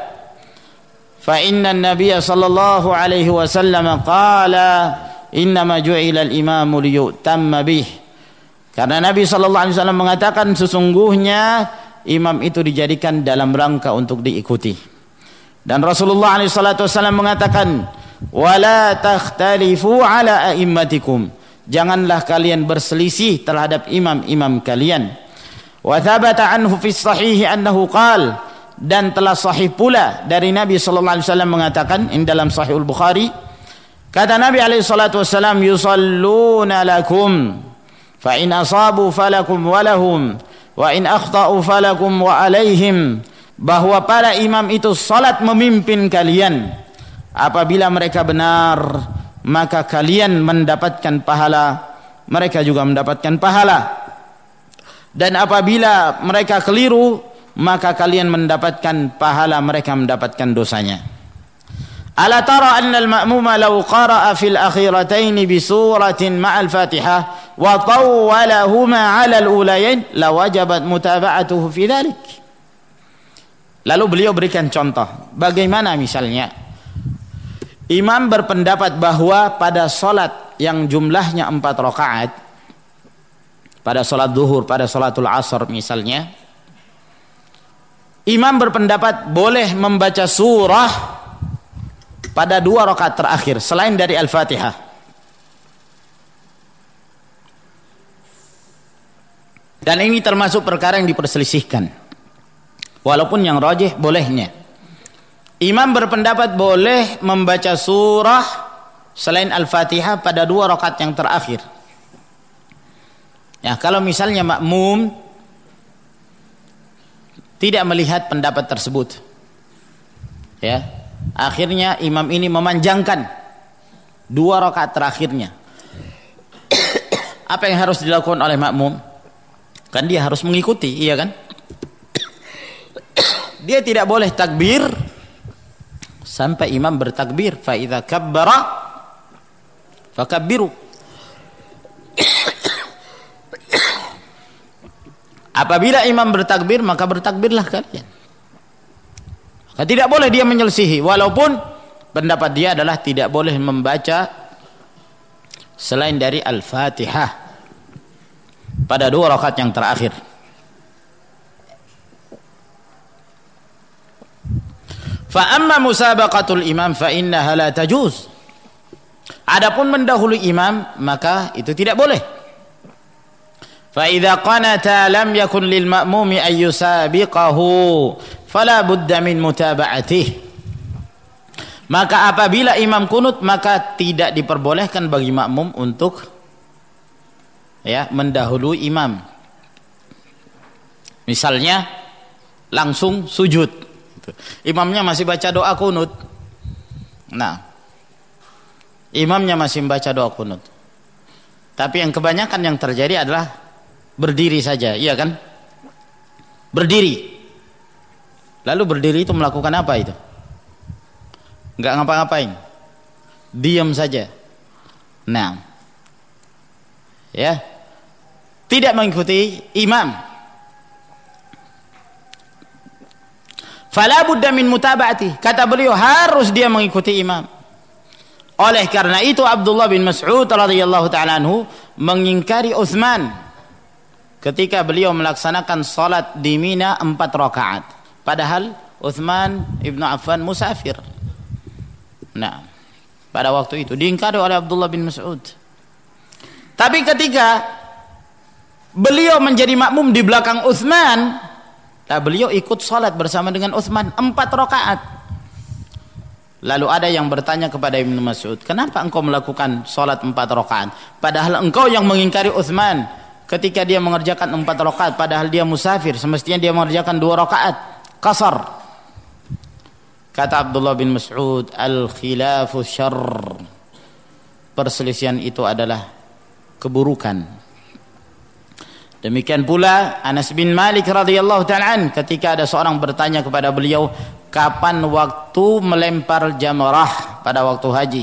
Fa inna an-nabiy sallallahu alaihi wasallam qala innama ju'ila al-imamu liyutamma bih. Karena Nabi sallallahu alaihi wasallam mengatakan sesungguhnya imam itu dijadikan dalam rangka untuk diikuti. Dan Rasulullah SAW mengatakan, wala takhtalifu ala a'immatikum, janganlah kalian berselisih terhadap imam-imam kalian. Wa thabata anhu fi sahih annahu qala, dan telah sahih pula dari Nabi SAW mengatakan, in dalam Sahih Al-Bukhari, kata Nabi SAW, yusalluna lakum fa in asabu falakum walahum wa in akhta'u falakum wa alaihim, bahwa para imam itu salat memimpin kalian. Apabila mereka benar, maka kalian mendapatkan pahala, mereka juga mendapatkan pahala. Dan apabila mereka keliru, maka kalian mendapatkan pahala, mereka mendapatkan dosanya. Ala tara anna al-ma'muma law qara'a fil akhiratayn bi suratin ma'al Fatihah wa tawwalahuma 'ala al-ulayain la wajabat mutaba'atuhu fi dhalik. Lalu beliau berikan contoh bagaimana misalnya imam berpendapat bahwa pada salat yang jumlahnya 4 rakaat, pada salat zuhur, pada salatul asar misalnya, imam berpendapat boleh membaca surah pada 2 rakaat terakhir selain dari Al-Fatihah. Dan ini termasuk perkara yang diperselisihkan, walaupun yang rajih bolehnya. Imam berpendapat boleh membaca surah selain Al-Fatihah pada 2 rakaat yang terakhir. Ya, kalau misalnya makmum tidak melihat pendapat tersebut. Ya, akhirnya imam ini memanjangkan 2 rakaat terakhirnya. Apa yang harus dilakukan oleh makmum? Kan dia harus mengikuti, iya kan? Dia tidak boleh takbir sampai imam bertakbir. Fa idza kabbara fakabbiru. Apabila imam bertakbir, maka bertakbirlah kalian. Maka tidak boleh dia menyelisihi, walaupun pendapat dia adalah tidak boleh membaca selain dari Al-Fatihah pada 2 rakaat yang terakhir. Fa amma musabaqatul imam fa innaha la tajuz. Adapun mendahului imam, maka itu tidak boleh. Fa idza qanata lam yakun lil ma'mumi ay yusabiqahu fala budda min mutaba'atihi. Maka apabila imam kunut, maka tidak diperbolehkan bagi makmum untuk mendahului imam. Misalnya langsung sujud, imamnya masih baca doa kunut. Nah, imamnya masih membaca doa kunut, tapi yang kebanyakan yang terjadi adalah berdiri saja, iya kan? Berdiri. Lalu berdiri itu melakukan apa itu? Enggak ngapa-ngapain, diam saja. Nah, ya, tidak mengikuti imam. Fala budda min mutaba'ati. Kata beliau, harus dia mengikuti imam. Oleh karena itu Abdullah bin Mas'ud radhiyallahu ta'ala anhu mengingkari Utsman ketika beliau melaksanakan salat di Mina 4 rakaat, padahal Utsman ibnu Affan musafir. Nah, pada waktu itu diingkari oleh Abdullah bin Mas'ud. Tapi ketika beliau menjadi makmum di belakang Utsman, beliau ikut salat bersama dengan Utsman 4 rakaat. Lalu ada yang bertanya kepada Ibnu Mas'ud, kenapa engkau melakukan salat 4 rakaat? Padahal engkau yang mengingkari Utsman ketika dia mengerjakan 4 rakaat, padahal dia musafir, semestinya dia mengerjakan 2 rakaat qasar. Kata Abdullah bin Mas'ud, al-khilafu syarr. Perselisihan itu adalah keburukan. Demikian pula Anas bin Malik radhiyallahu ta'ala an, ketika ada seorang bertanya kepada beliau, kapan waktu melempar jamrah pada waktu haji?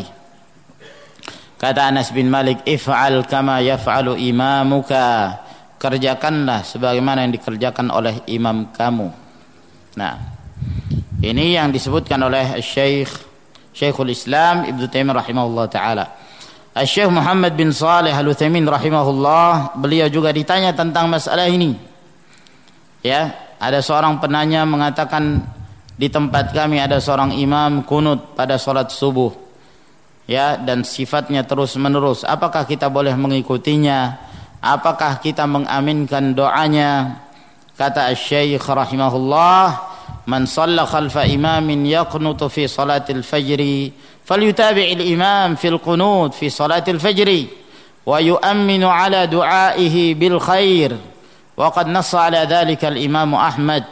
Kata Anas bin Malik, if'al kama yaf'alu imamuka. Kerjakanlah sebagaimana yang dikerjakan oleh imam kamu. Nah, ini yang disebutkan oleh Syekhul Islam Ibnu Taimiyah rahimahullah taala. Syekh Muhammad bin Shalih Al-Utsaimin rahimahullah, beliau juga ditanya tentang masalah ini. Ya, ada seorang penanya mengatakan, di tempat kami ada seorang imam kunut pada salat subuh. Ya, dan sifatnya terus menerus. Apakah kita boleh mengikutinya? Apakah kita mengaminkan doanya? Kata Syekh rahimahullah, man shalla khalfa imamin yaqnutu fi salatil fajri falyutabi'il imam fil qunut fi salatil fajri wa yu'minu ala du'aihi bil khair wa qad nassa ala dhalika al imam Ahmad.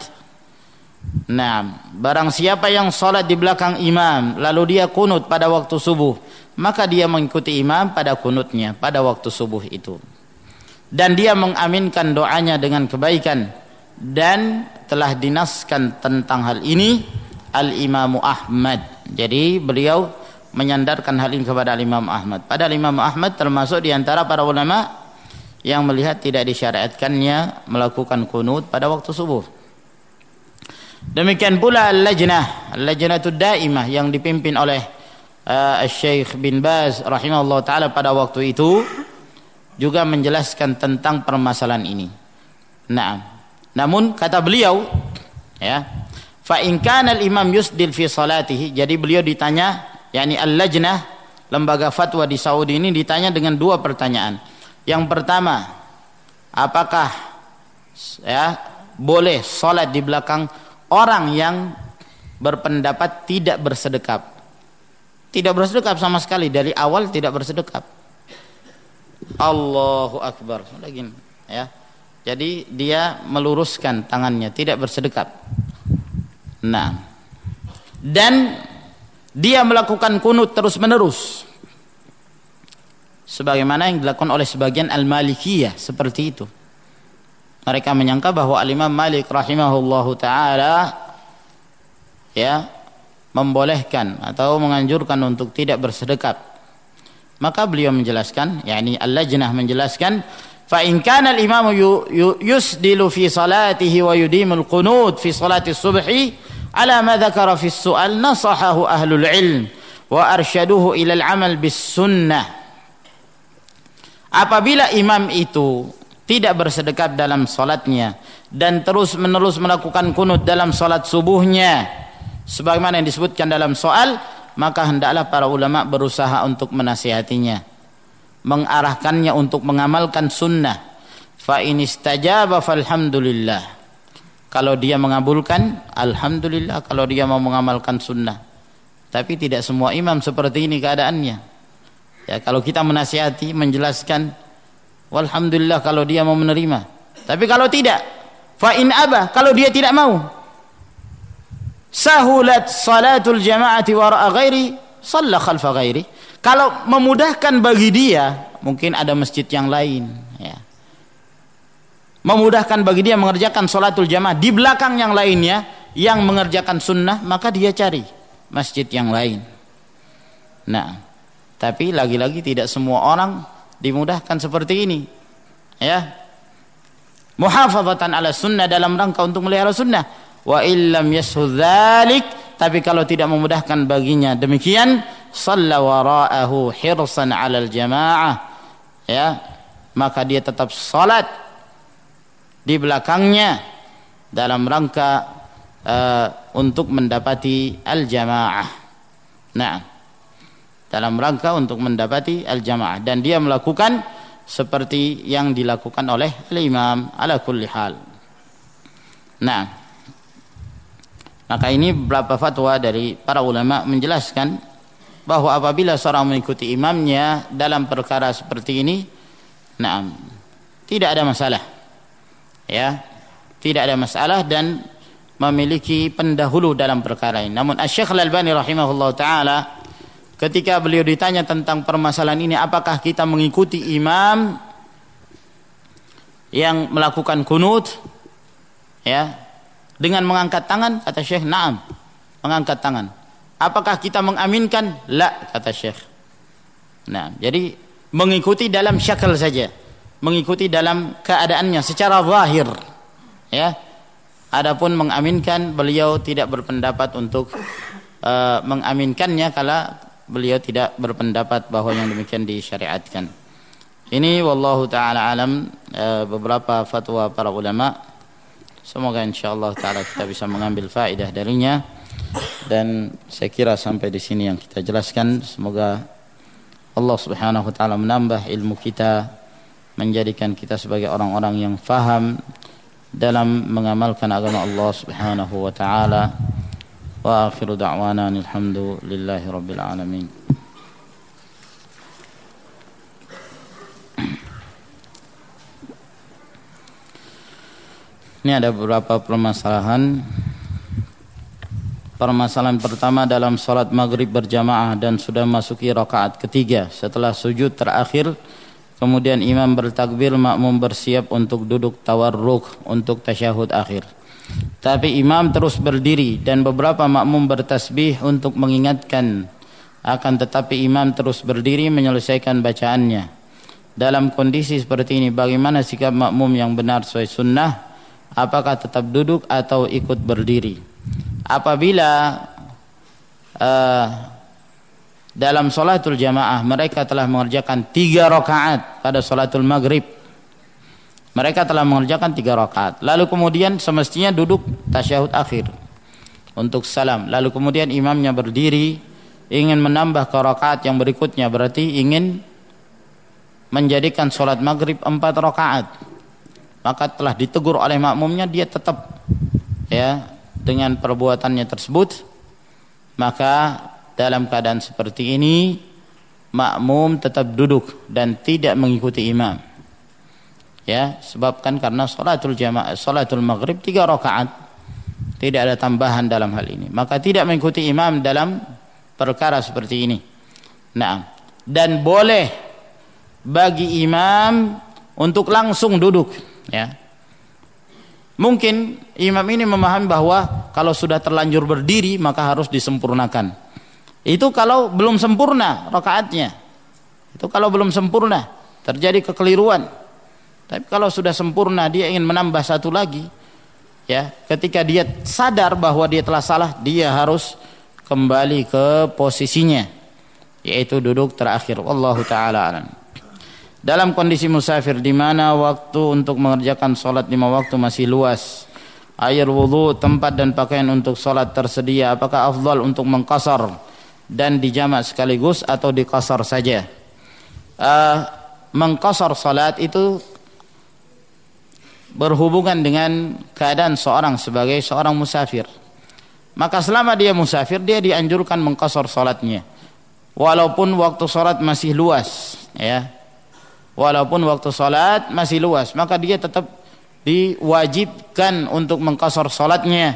Nah, barang siapa yang salat di belakang imam lalu dia kunut pada waktu subuh, maka dia mengikuti imam pada kunutnya pada waktu subuh itu, dan dia mengaminkan doanya dengan kebaikan, dan telah dinaskan tentang hal ini Al-Imam Ahmad. Jadi beliau menyandarkan hal ini kepada Al-Imam Ahmad. Padahal Imam Ahmad termasuk di antara para ulama yang melihat tidak disyariatkannya melakukan kunut pada waktu subuh. Demikian pula Al-Lajnatud Daimah yang dipimpin oleh Syekh bin Baz rahimahullah taala pada waktu itu juga menjelaskan tentang permasalahan ini. Nah, namun kata beliau, ya, fa in kana al-imam yusdil fi salatihi, jadi beliau ditanya, yakni al-lajnah, lembaga fatwa di Saudi ini ditanya dengan 2 pertanyaan. Yang pertama, apakah boleh salat di belakang orang yang berpendapat tidak bersedekap? Tidak bersedekap sama sekali, dari awal tidak bersedekap. Allahu Akbar. Lagi, ya. Jadi dia meluruskan tangannya, tidak bersedekap. Nah, dan dia melakukan kunut terus-menerus, sebagaimana yang dilakukan oleh sebagian al-Malikiyah seperti itu. Mereka menyangka bahwa al-Imam Malik rahimahullahu taala ya membolehkan atau menganjurkan untuk tidak bersedekap. Maka beliau menjelaskan, yakni al-Lajnah menjelaskan, fa in kana al-imamu yusdilu fi salatihi wa yudimul qunut fi salati subhi ala ma dzakara fi as-su'al nasahahu ahlul ilm wa arsyaduhu ila al-amal bis sunnah. Apabila imam itu tidak bersedekap dalam salatnya dan terus-menerus melakukan kunut dalam salat subuhnya sebagaimana yang disebutkan dalam soal, maka hendaklah para ulama berusaha untuk menasihatinya, mengarahkannya untuk mengamalkan sunnah. Fa in istajaba falhamdulillah, kalau dia mengabulkan alhamdulillah, kalau dia mau mengamalkan sunnah. Tapi tidak semua imam seperti ini keadaannya. Ya, kalau kita menasihati, menjelaskan, walhamdulillah kalau dia mau menerima. Tapi kalau tidak, fa in aba, kalau dia tidak mau, sahulat salatul jama'ati wara'a ghairi, shalla khalfa ghairi. Kalau memudahkan bagi dia, mungkin ada masjid yang lain, ya. Memudahkan bagi dia mengerjakan salatul jamaah di belakang yang lainnya yang mengerjakan sunnah, maka dia cari masjid yang lain. Nah, tapi lagi-lagi tidak semua orang dimudahkan seperti ini, ya. Muhafazatan ala sunnah, dalam rangka untuk melihara sunnah. Wa illam yashhud dzalik, tapi kalau tidak memudahkan baginya demikian, shalla wara'ahu hirsan 'alal jamaah, ya, maka dia tetap salat di belakangnya dalam rangka untuk mendapati al-jamaah. Nah, dalam rangka untuk mendapati al-jamaah, dan dia melakukan seperti yang dilakukan oleh al-imam ala kulli hal. Nah, maka ini beberapa fatwa dari para ulama menjelaskan bahwa apabila seorang mengikuti imamnya dalam perkara seperti ini, nah, tidak ada masalah, ya, tidak ada masalah dan memiliki pendahulu dalam perkara ini. Namun Asy-Syaikh Al-Albani rahimahullah taala, ketika beliau ditanya tentang permasalahan ini, apakah kita mengikuti imam yang melakukan kunut, ya, dengan mengangkat tangan, kata Syekh, na'am, mengangkat tangan. Apakah kita mengaminkan? La, kata Syekh. Nah, jadi mengikuti dalam syakal saja, mengikuti dalam keadaannya secara zahir, ya. Adapun mengaminkan, beliau tidak berpendapat untuk mengaminkannya kalau beliau tidak berpendapat bahwa yang demikian disyariatkan. Ini wallahu taala alam, beberapa fatwa para ulama. Semoga insyaallah taala kita bisa mengambil faedah darinya, dan saya kira sampai di sini yang kita jelaskan. Semoga Allah Subhanahu wa taala menambah ilmu kita, menjadikan kita sebagai orang-orang yang faham dalam mengamalkan agama Allah Subhanahu wa taala. Wa akhiru da'wana alhamdulillahi rabbil alamin. Ini ada beberapa permasalahan. Permasalahan pertama, dalam salat maghrib berjamaah dan sudah masuki rakaat ketiga, setelah sujud terakhir, kemudian imam bertakbir, makmum bersiap untuk duduk tawarruk untuk tasyahud akhir. Tapi imam terus berdiri dan beberapa makmum bertasbih untuk mengingatkan, akan tetapi imam terus berdiri menyelesaikan bacaannya. Dalam kondisi seperti ini, bagaimana sikap makmum yang benar sesuai sunnah? Apakah tetap duduk atau ikut berdiri? Apabila dalam sholatul jamaah mereka telah mengerjakan 3 rakaat pada sholatul maghrib, mereka telah mengerjakan 3 rakaat, lalu kemudian semestinya duduk tasyahud akhir untuk salam, lalu kemudian imamnya berdiri ingin menambah ke rakaat yang berikutnya, berarti ingin menjadikan sholat maghrib 4 rakaat, maka telah ditegur oleh makmumnya, dia tetap, ya, dengan perbuatannya tersebut. Maka dalam keadaan seperti ini makmum tetap duduk dan tidak mengikuti imam. Ya, sebabkan karena salatul jamaah, salatul maghrib 3 rakaat. Tidak ada tambahan dalam hal ini. Maka tidak mengikuti imam dalam perkara seperti ini. Nah, dan boleh bagi imam untuk langsung duduk, ya. Mungkin imam ini memahami bahwa kalau sudah terlanjur berdiri maka harus disempurnakan. Itu kalau belum sempurna rakaatnya. Itu kalau belum sempurna, terjadi kekeliruan. Tapi kalau sudah sempurna dia ingin menambah satu lagi, ya, ketika dia sadar bahwa dia telah salah, dia harus kembali ke posisinya, yaitu duduk terakhir. Wallahu taala alam. Dalam kondisi musafir di mana waktu untuk mengerjakan salat 5 waktu masih luas, air wudu, tempat dan pakaian untuk salat tersedia, apakah afdal untuk mengqasar dan dijamak sekaligus atau diqasar saja? Mengqasar salat itu berhubungan dengan keadaan seorang sebagai seorang musafir. Maka selama dia musafir, dia dianjurkan mengqasar salatnya, walaupun waktu salat masih luas, ya. Walaupun waktu salat masih luas, maka dia tetap diwajibkan untuk mengqasar salatnya.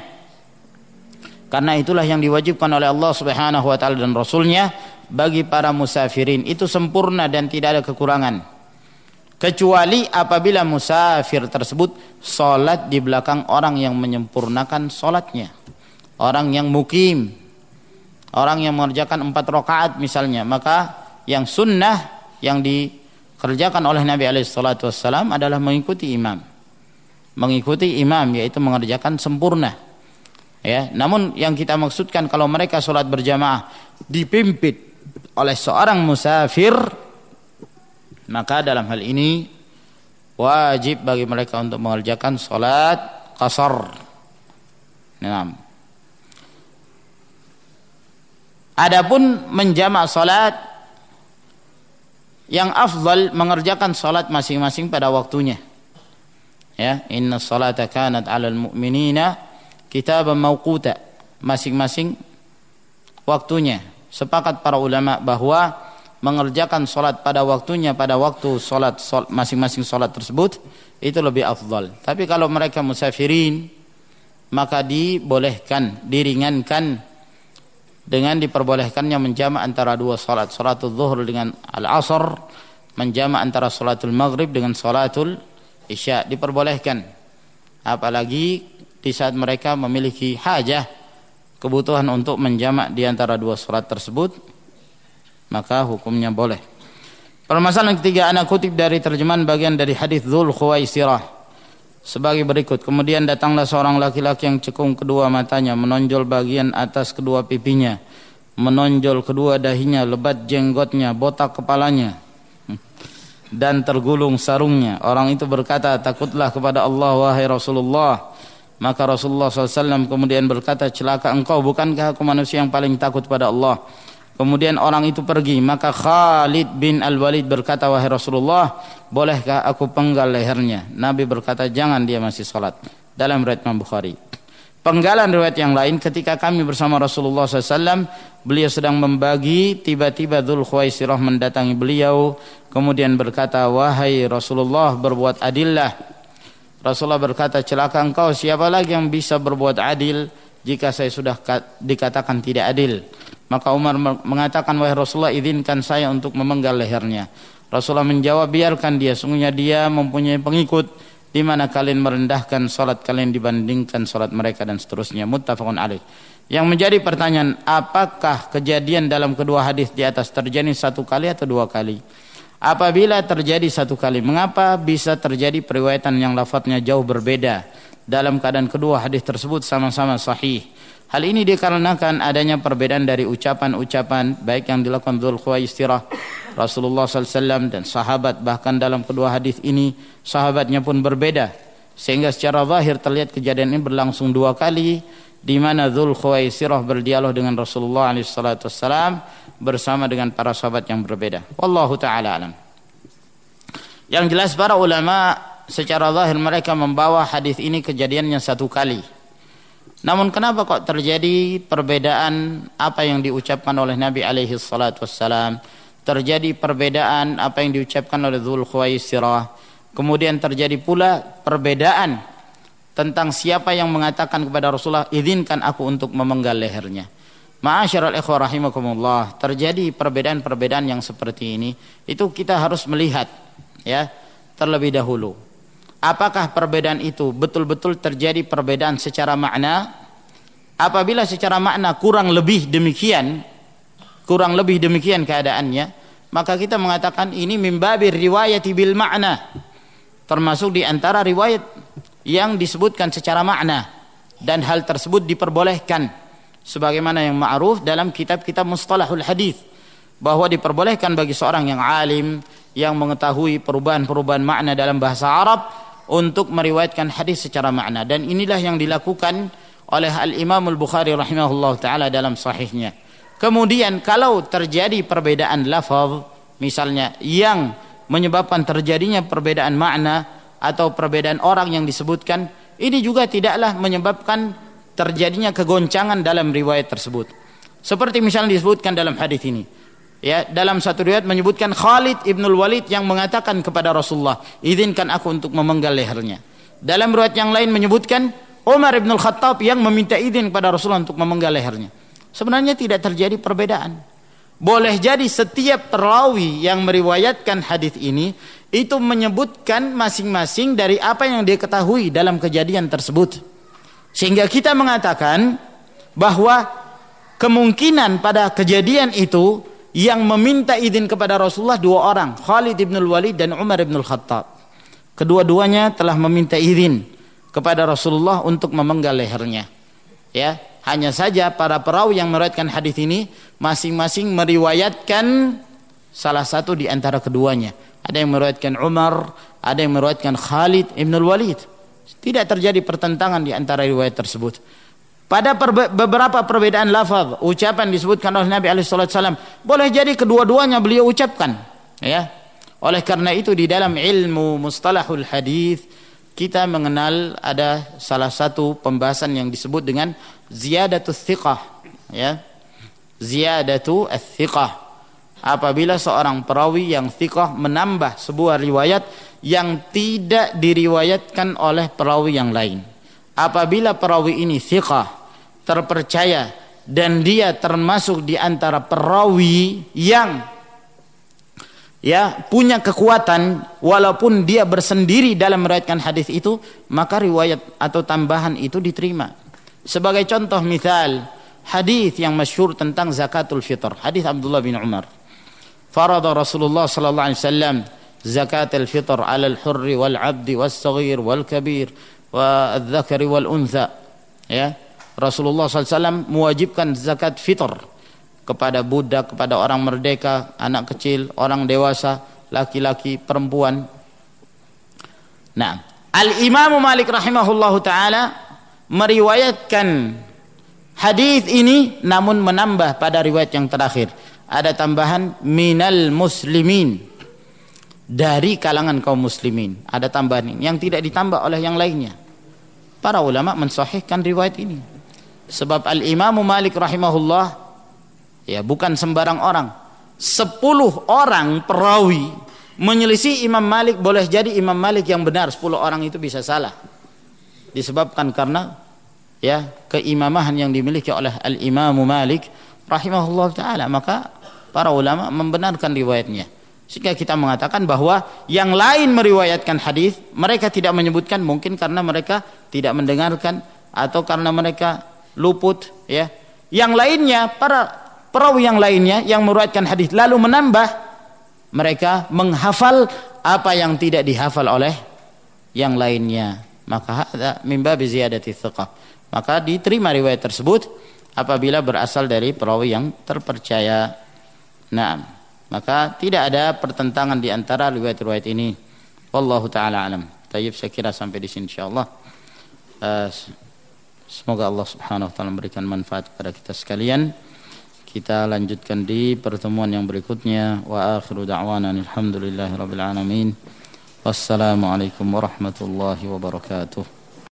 Karena itulah yang diwajibkan oleh Allah Subhanahu wa taala dan Rasulnya bagi para musafirin. Itu sempurna dan tidak ada kekurangan. Kecuali apabila musafir tersebut salat di belakang orang yang menyempurnakan salatnya. Orang yang mukim, orang yang mengerjakan 4 rakaat misalnya, maka yang sunnah yang dikerjakan oleh Nabi SAW adalah mengikuti imam. Mengikuti imam, yaitu mengerjakan sempurna. Ya, namun yang kita maksudkan kalau mereka sholat berjamaah dipimpin oleh seorang musafir, maka dalam hal ini wajib bagi mereka untuk mengerjakan sholat qasar. Nah, adapun menjamak salat, yang afdal mengerjakan salat masing-masing pada waktunya. Ya, inna salata kanat 'alal mu'minina kitaban mawquta. Masing-masing waktunya. Sepakat para ulama bahwa mengerjakan salat pada waktunya, pada waktu salat masing-masing salat tersebut itu lebih afdal. Tapi kalau mereka musafirin, maka dibolehkan, diringankan dengan diperbolehkannya menjamak antara 2 salat, salatul zuhur dengan al-asr, menjamak antara salatul maghrib dengan salatul isya, diperbolehkan. Apalagi di saat mereka memiliki hajah, kebutuhan untuk menjamak di antara 2 salat tersebut, maka hukumnya boleh. Permasalahan ketiga, ana kutip dari terjemahan bagian dari hadis Dzul Khuwaisirah sebagai berikut. Kemudian datanglah seorang laki-laki yang cekung kedua matanya, menonjol bagian atas kedua pipinya, menonjol kedua dahinya, lebat jenggotnya, botak kepalanya, dan tergulung sarungnya. Orang itu berkata, takutlah kepada Allah wahai Rasulullah. Maka Rasulullah SAW kemudian berkata, celaka engkau, bukankah aku manusia yang paling takut pada Allah? Kemudian orang itu pergi. Maka Khalid bin Al-Walid berkata, wahai Rasulullah, bolehkah aku penggal lehernya? Nabi berkata, jangan, dia masih salat. Dalam riwayat Imam Bukhari. Penggalan riwayat yang lain, ketika kami bersama Rasulullah SAW, beliau sedang membagi, tiba-tiba Dzul Khuwaisirah mendatangi beliau, kemudian berkata, wahai Rasulullah, berbuat adillah. Rasulullah berkata, celaka engkau, siapa lagi yang bisa berbuat adil jika saya sudah dikatakan tidak adil? Maka Umar mengatakan, wahai Rasulullah, izinkan saya untuk memenggal lehernya. Rasulullah menjawab, biarkan dia, sungguhnya dia mempunyai pengikut, di mana kalian merendahkan salat kalian dibandingkan salat mereka, dan seterusnya. Muttafaqun alaih. Yang menjadi pertanyaan, apakah kejadian dalam kedua hadis di atas terjadi 1 kali atau 2 kali? Apabila terjadi 1 kali, mengapa bisa terjadi periwayatan yang lafadznya jauh berbeda dalam keadaan kedua hadis tersebut sama-sama sahih? Hal ini dikarenakan adanya perbedaan dari ucapan-ucapan baik yang dilakukan Dzul Khuwaisirah, Rasulullah SAW dan sahabat. Bahkan dalam kedua hadis ini sahabatnya pun berbeda, sehingga secara zahir terlihat kejadian ini berlangsung 2 kali, di mana Dzul Khuwaisirah berdialog dengan Rasulullah SAW bersama dengan para sahabat yang berbeda. Wallahu ta'ala alam. Yang jelas para ulama secara zahir mereka membawa hadis ini kejadiannya 1 kali. Namun kenapa kok terjadi perbedaan apa yang diucapkan oleh Nabi alaihi salatu wassalam? Terjadi perbedaan apa yang diucapkan oleh Dzul Khuwaisirah. Kemudian terjadi pula perbedaan tentang siapa yang mengatakan kepada Rasulullah, izinkan aku untuk memenggal lehernya. Ma'asyiral ikhwah rahimakumullah, terjadi perbedaan-perbedaan yang seperti ini, itu kita harus melihat ya terlebih dahulu. Apakah perbedaan itu betul-betul terjadi perbedaan secara makna? Apabila secara makna kurang lebih demikian keadaannya, maka kita mengatakan ini mimbabir riwayati bil makna, termasuk di antara riwayat yang disebutkan secara makna, dan hal tersebut diperbolehkan sebagaimana yang ma'ruf dalam kitab-kitab mustalahul hadis, bahwa diperbolehkan bagi seorang yang alim yang mengetahui perubahan-perubahan makna dalam bahasa Arab untuk meriwayatkan hadis secara makna. Dan inilah yang dilakukan oleh Al-Imam Al-Bukhari rahimahullah ta'ala dalam sahihnya. Kemudian kalau terjadi perbedaan lafaz misalnya yang menyebabkan terjadinya perbedaan makna atau perbedaan orang yang disebutkan, ini juga tidaklah menyebabkan terjadinya kegoncangan dalam riwayat tersebut. Seperti misalnya disebutkan dalam hadis ini, ya, dalam satu riwayat menyebutkan Khalid ibnul Walid yang mengatakan kepada Rasulullah, izinkan aku untuk memenggal lehernya. Dalam riwayat yang lain menyebutkan Umar ibnul Khattab yang meminta izin kepada Rasulullah untuk memenggal lehernya. Sebenarnya tidak terjadi perbedaan. Boleh jadi setiap perawi yang meriwayatkan hadis ini itu menyebutkan masing-masing dari apa yang dia ketahui dalam kejadian tersebut, sehingga kita mengatakan bahwa kemungkinan pada kejadian itu yang meminta izin kepada Rasulullah dua orang, Khalid ibn Walid dan Umar ibn Khattab. Kedua-duanya telah meminta izin kepada Rasulullah untuk memenggal lehernya. Ya, hanya saja para perawi yang meriwayatkan hadis ini masing-masing meriwayatkan salah satu di antara keduanya. Ada yang meriwayatkan Umar, ada yang meriwayatkan Khalid ibn Walid. Tidak terjadi pertentangan di antara riwayat tersebut. Pada beberapa perbedaan lafaz, ucapan disebutkan oleh Nabi SAW, boleh jadi kedua-duanya beliau ucapkan. Ya, oleh karena itu di dalam ilmu mustalahul hadis kita mengenal ada salah satu pembahasan yang disebut dengan ziyadatul thiqah. Ya, ziyadatul thiqah. Apabila seorang perawi yang thiqah menambah sebuah riwayat yang tidak diriwayatkan oleh perawi yang lain. Apabila perawi ini thiqah, terpercaya, dan dia termasuk di antara perawi yang punya kekuatan walaupun dia bersendiri dalam meriwayatkan hadis itu, maka riwayat atau tambahan itu diterima. Sebagai contoh misal hadis yang masyhur tentang zakatul fitr, hadis Abdullah bin Umar. Farada Rasulullah sallallahu alaihi wasallam zakatul fitr 'ala al-hurri wal 'abdi was-saghir wal kabir wal-dzakari wal untha. Ya, Rasulullah SAW mewajibkan zakat fitr kepada budak, kepada orang merdeka, anak kecil, orang dewasa, laki-laki, perempuan. Nah, Al-Imam Malik rahimahullahu taala meriwayatkan hadis ini namun menambah pada riwayat yang terakhir. Ada tambahan minal muslimin, dari kalangan kaum muslimin. Ada tambahan ini yang tidak ditambah oleh yang lainnya. Para ulama mensahihkan riwayat ini. Sebab Al-Imam Malik rahimahullah ya bukan sembarang orang. 10 orang perawi menyelisih Imam Malik, boleh jadi Imam Malik yang benar, 10 orang itu bisa salah. Disebabkan karena ya keimamahan yang dimiliki oleh Al-Imam Malik rahimahullah taala, maka para ulama membenarkan riwayatnya. Sehingga kita mengatakan bahwa yang lain meriwayatkan hadis, mereka tidak menyebutkan, mungkin karena mereka tidak mendengarkan atau karena mereka luput, ya. Yang lainnya, para perawi yang lainnya yang meriwayatkan hadis lalu menambah, mereka menghafal apa yang tidak dihafal oleh yang lainnya. Maka hadza min bab ziyadati thiqah. Maka diterima riwayat tersebut apabila berasal dari perawi yang terpercaya. Nah, maka tidak ada pertentangan di antara riwayat-riwayat ini. Wallahu taala alam. Tayyib, saya kira sampai di sini insyaallah. Semoga Allah Subhanahu wa taala memberikan manfaat kepada kita sekalian. Kita lanjutkan di pertemuan yang berikutnya. Wa akhiru da'wana alhamdulillahirabbil alamin. Wassalamualaikum warahmatullahi wabarakatuh.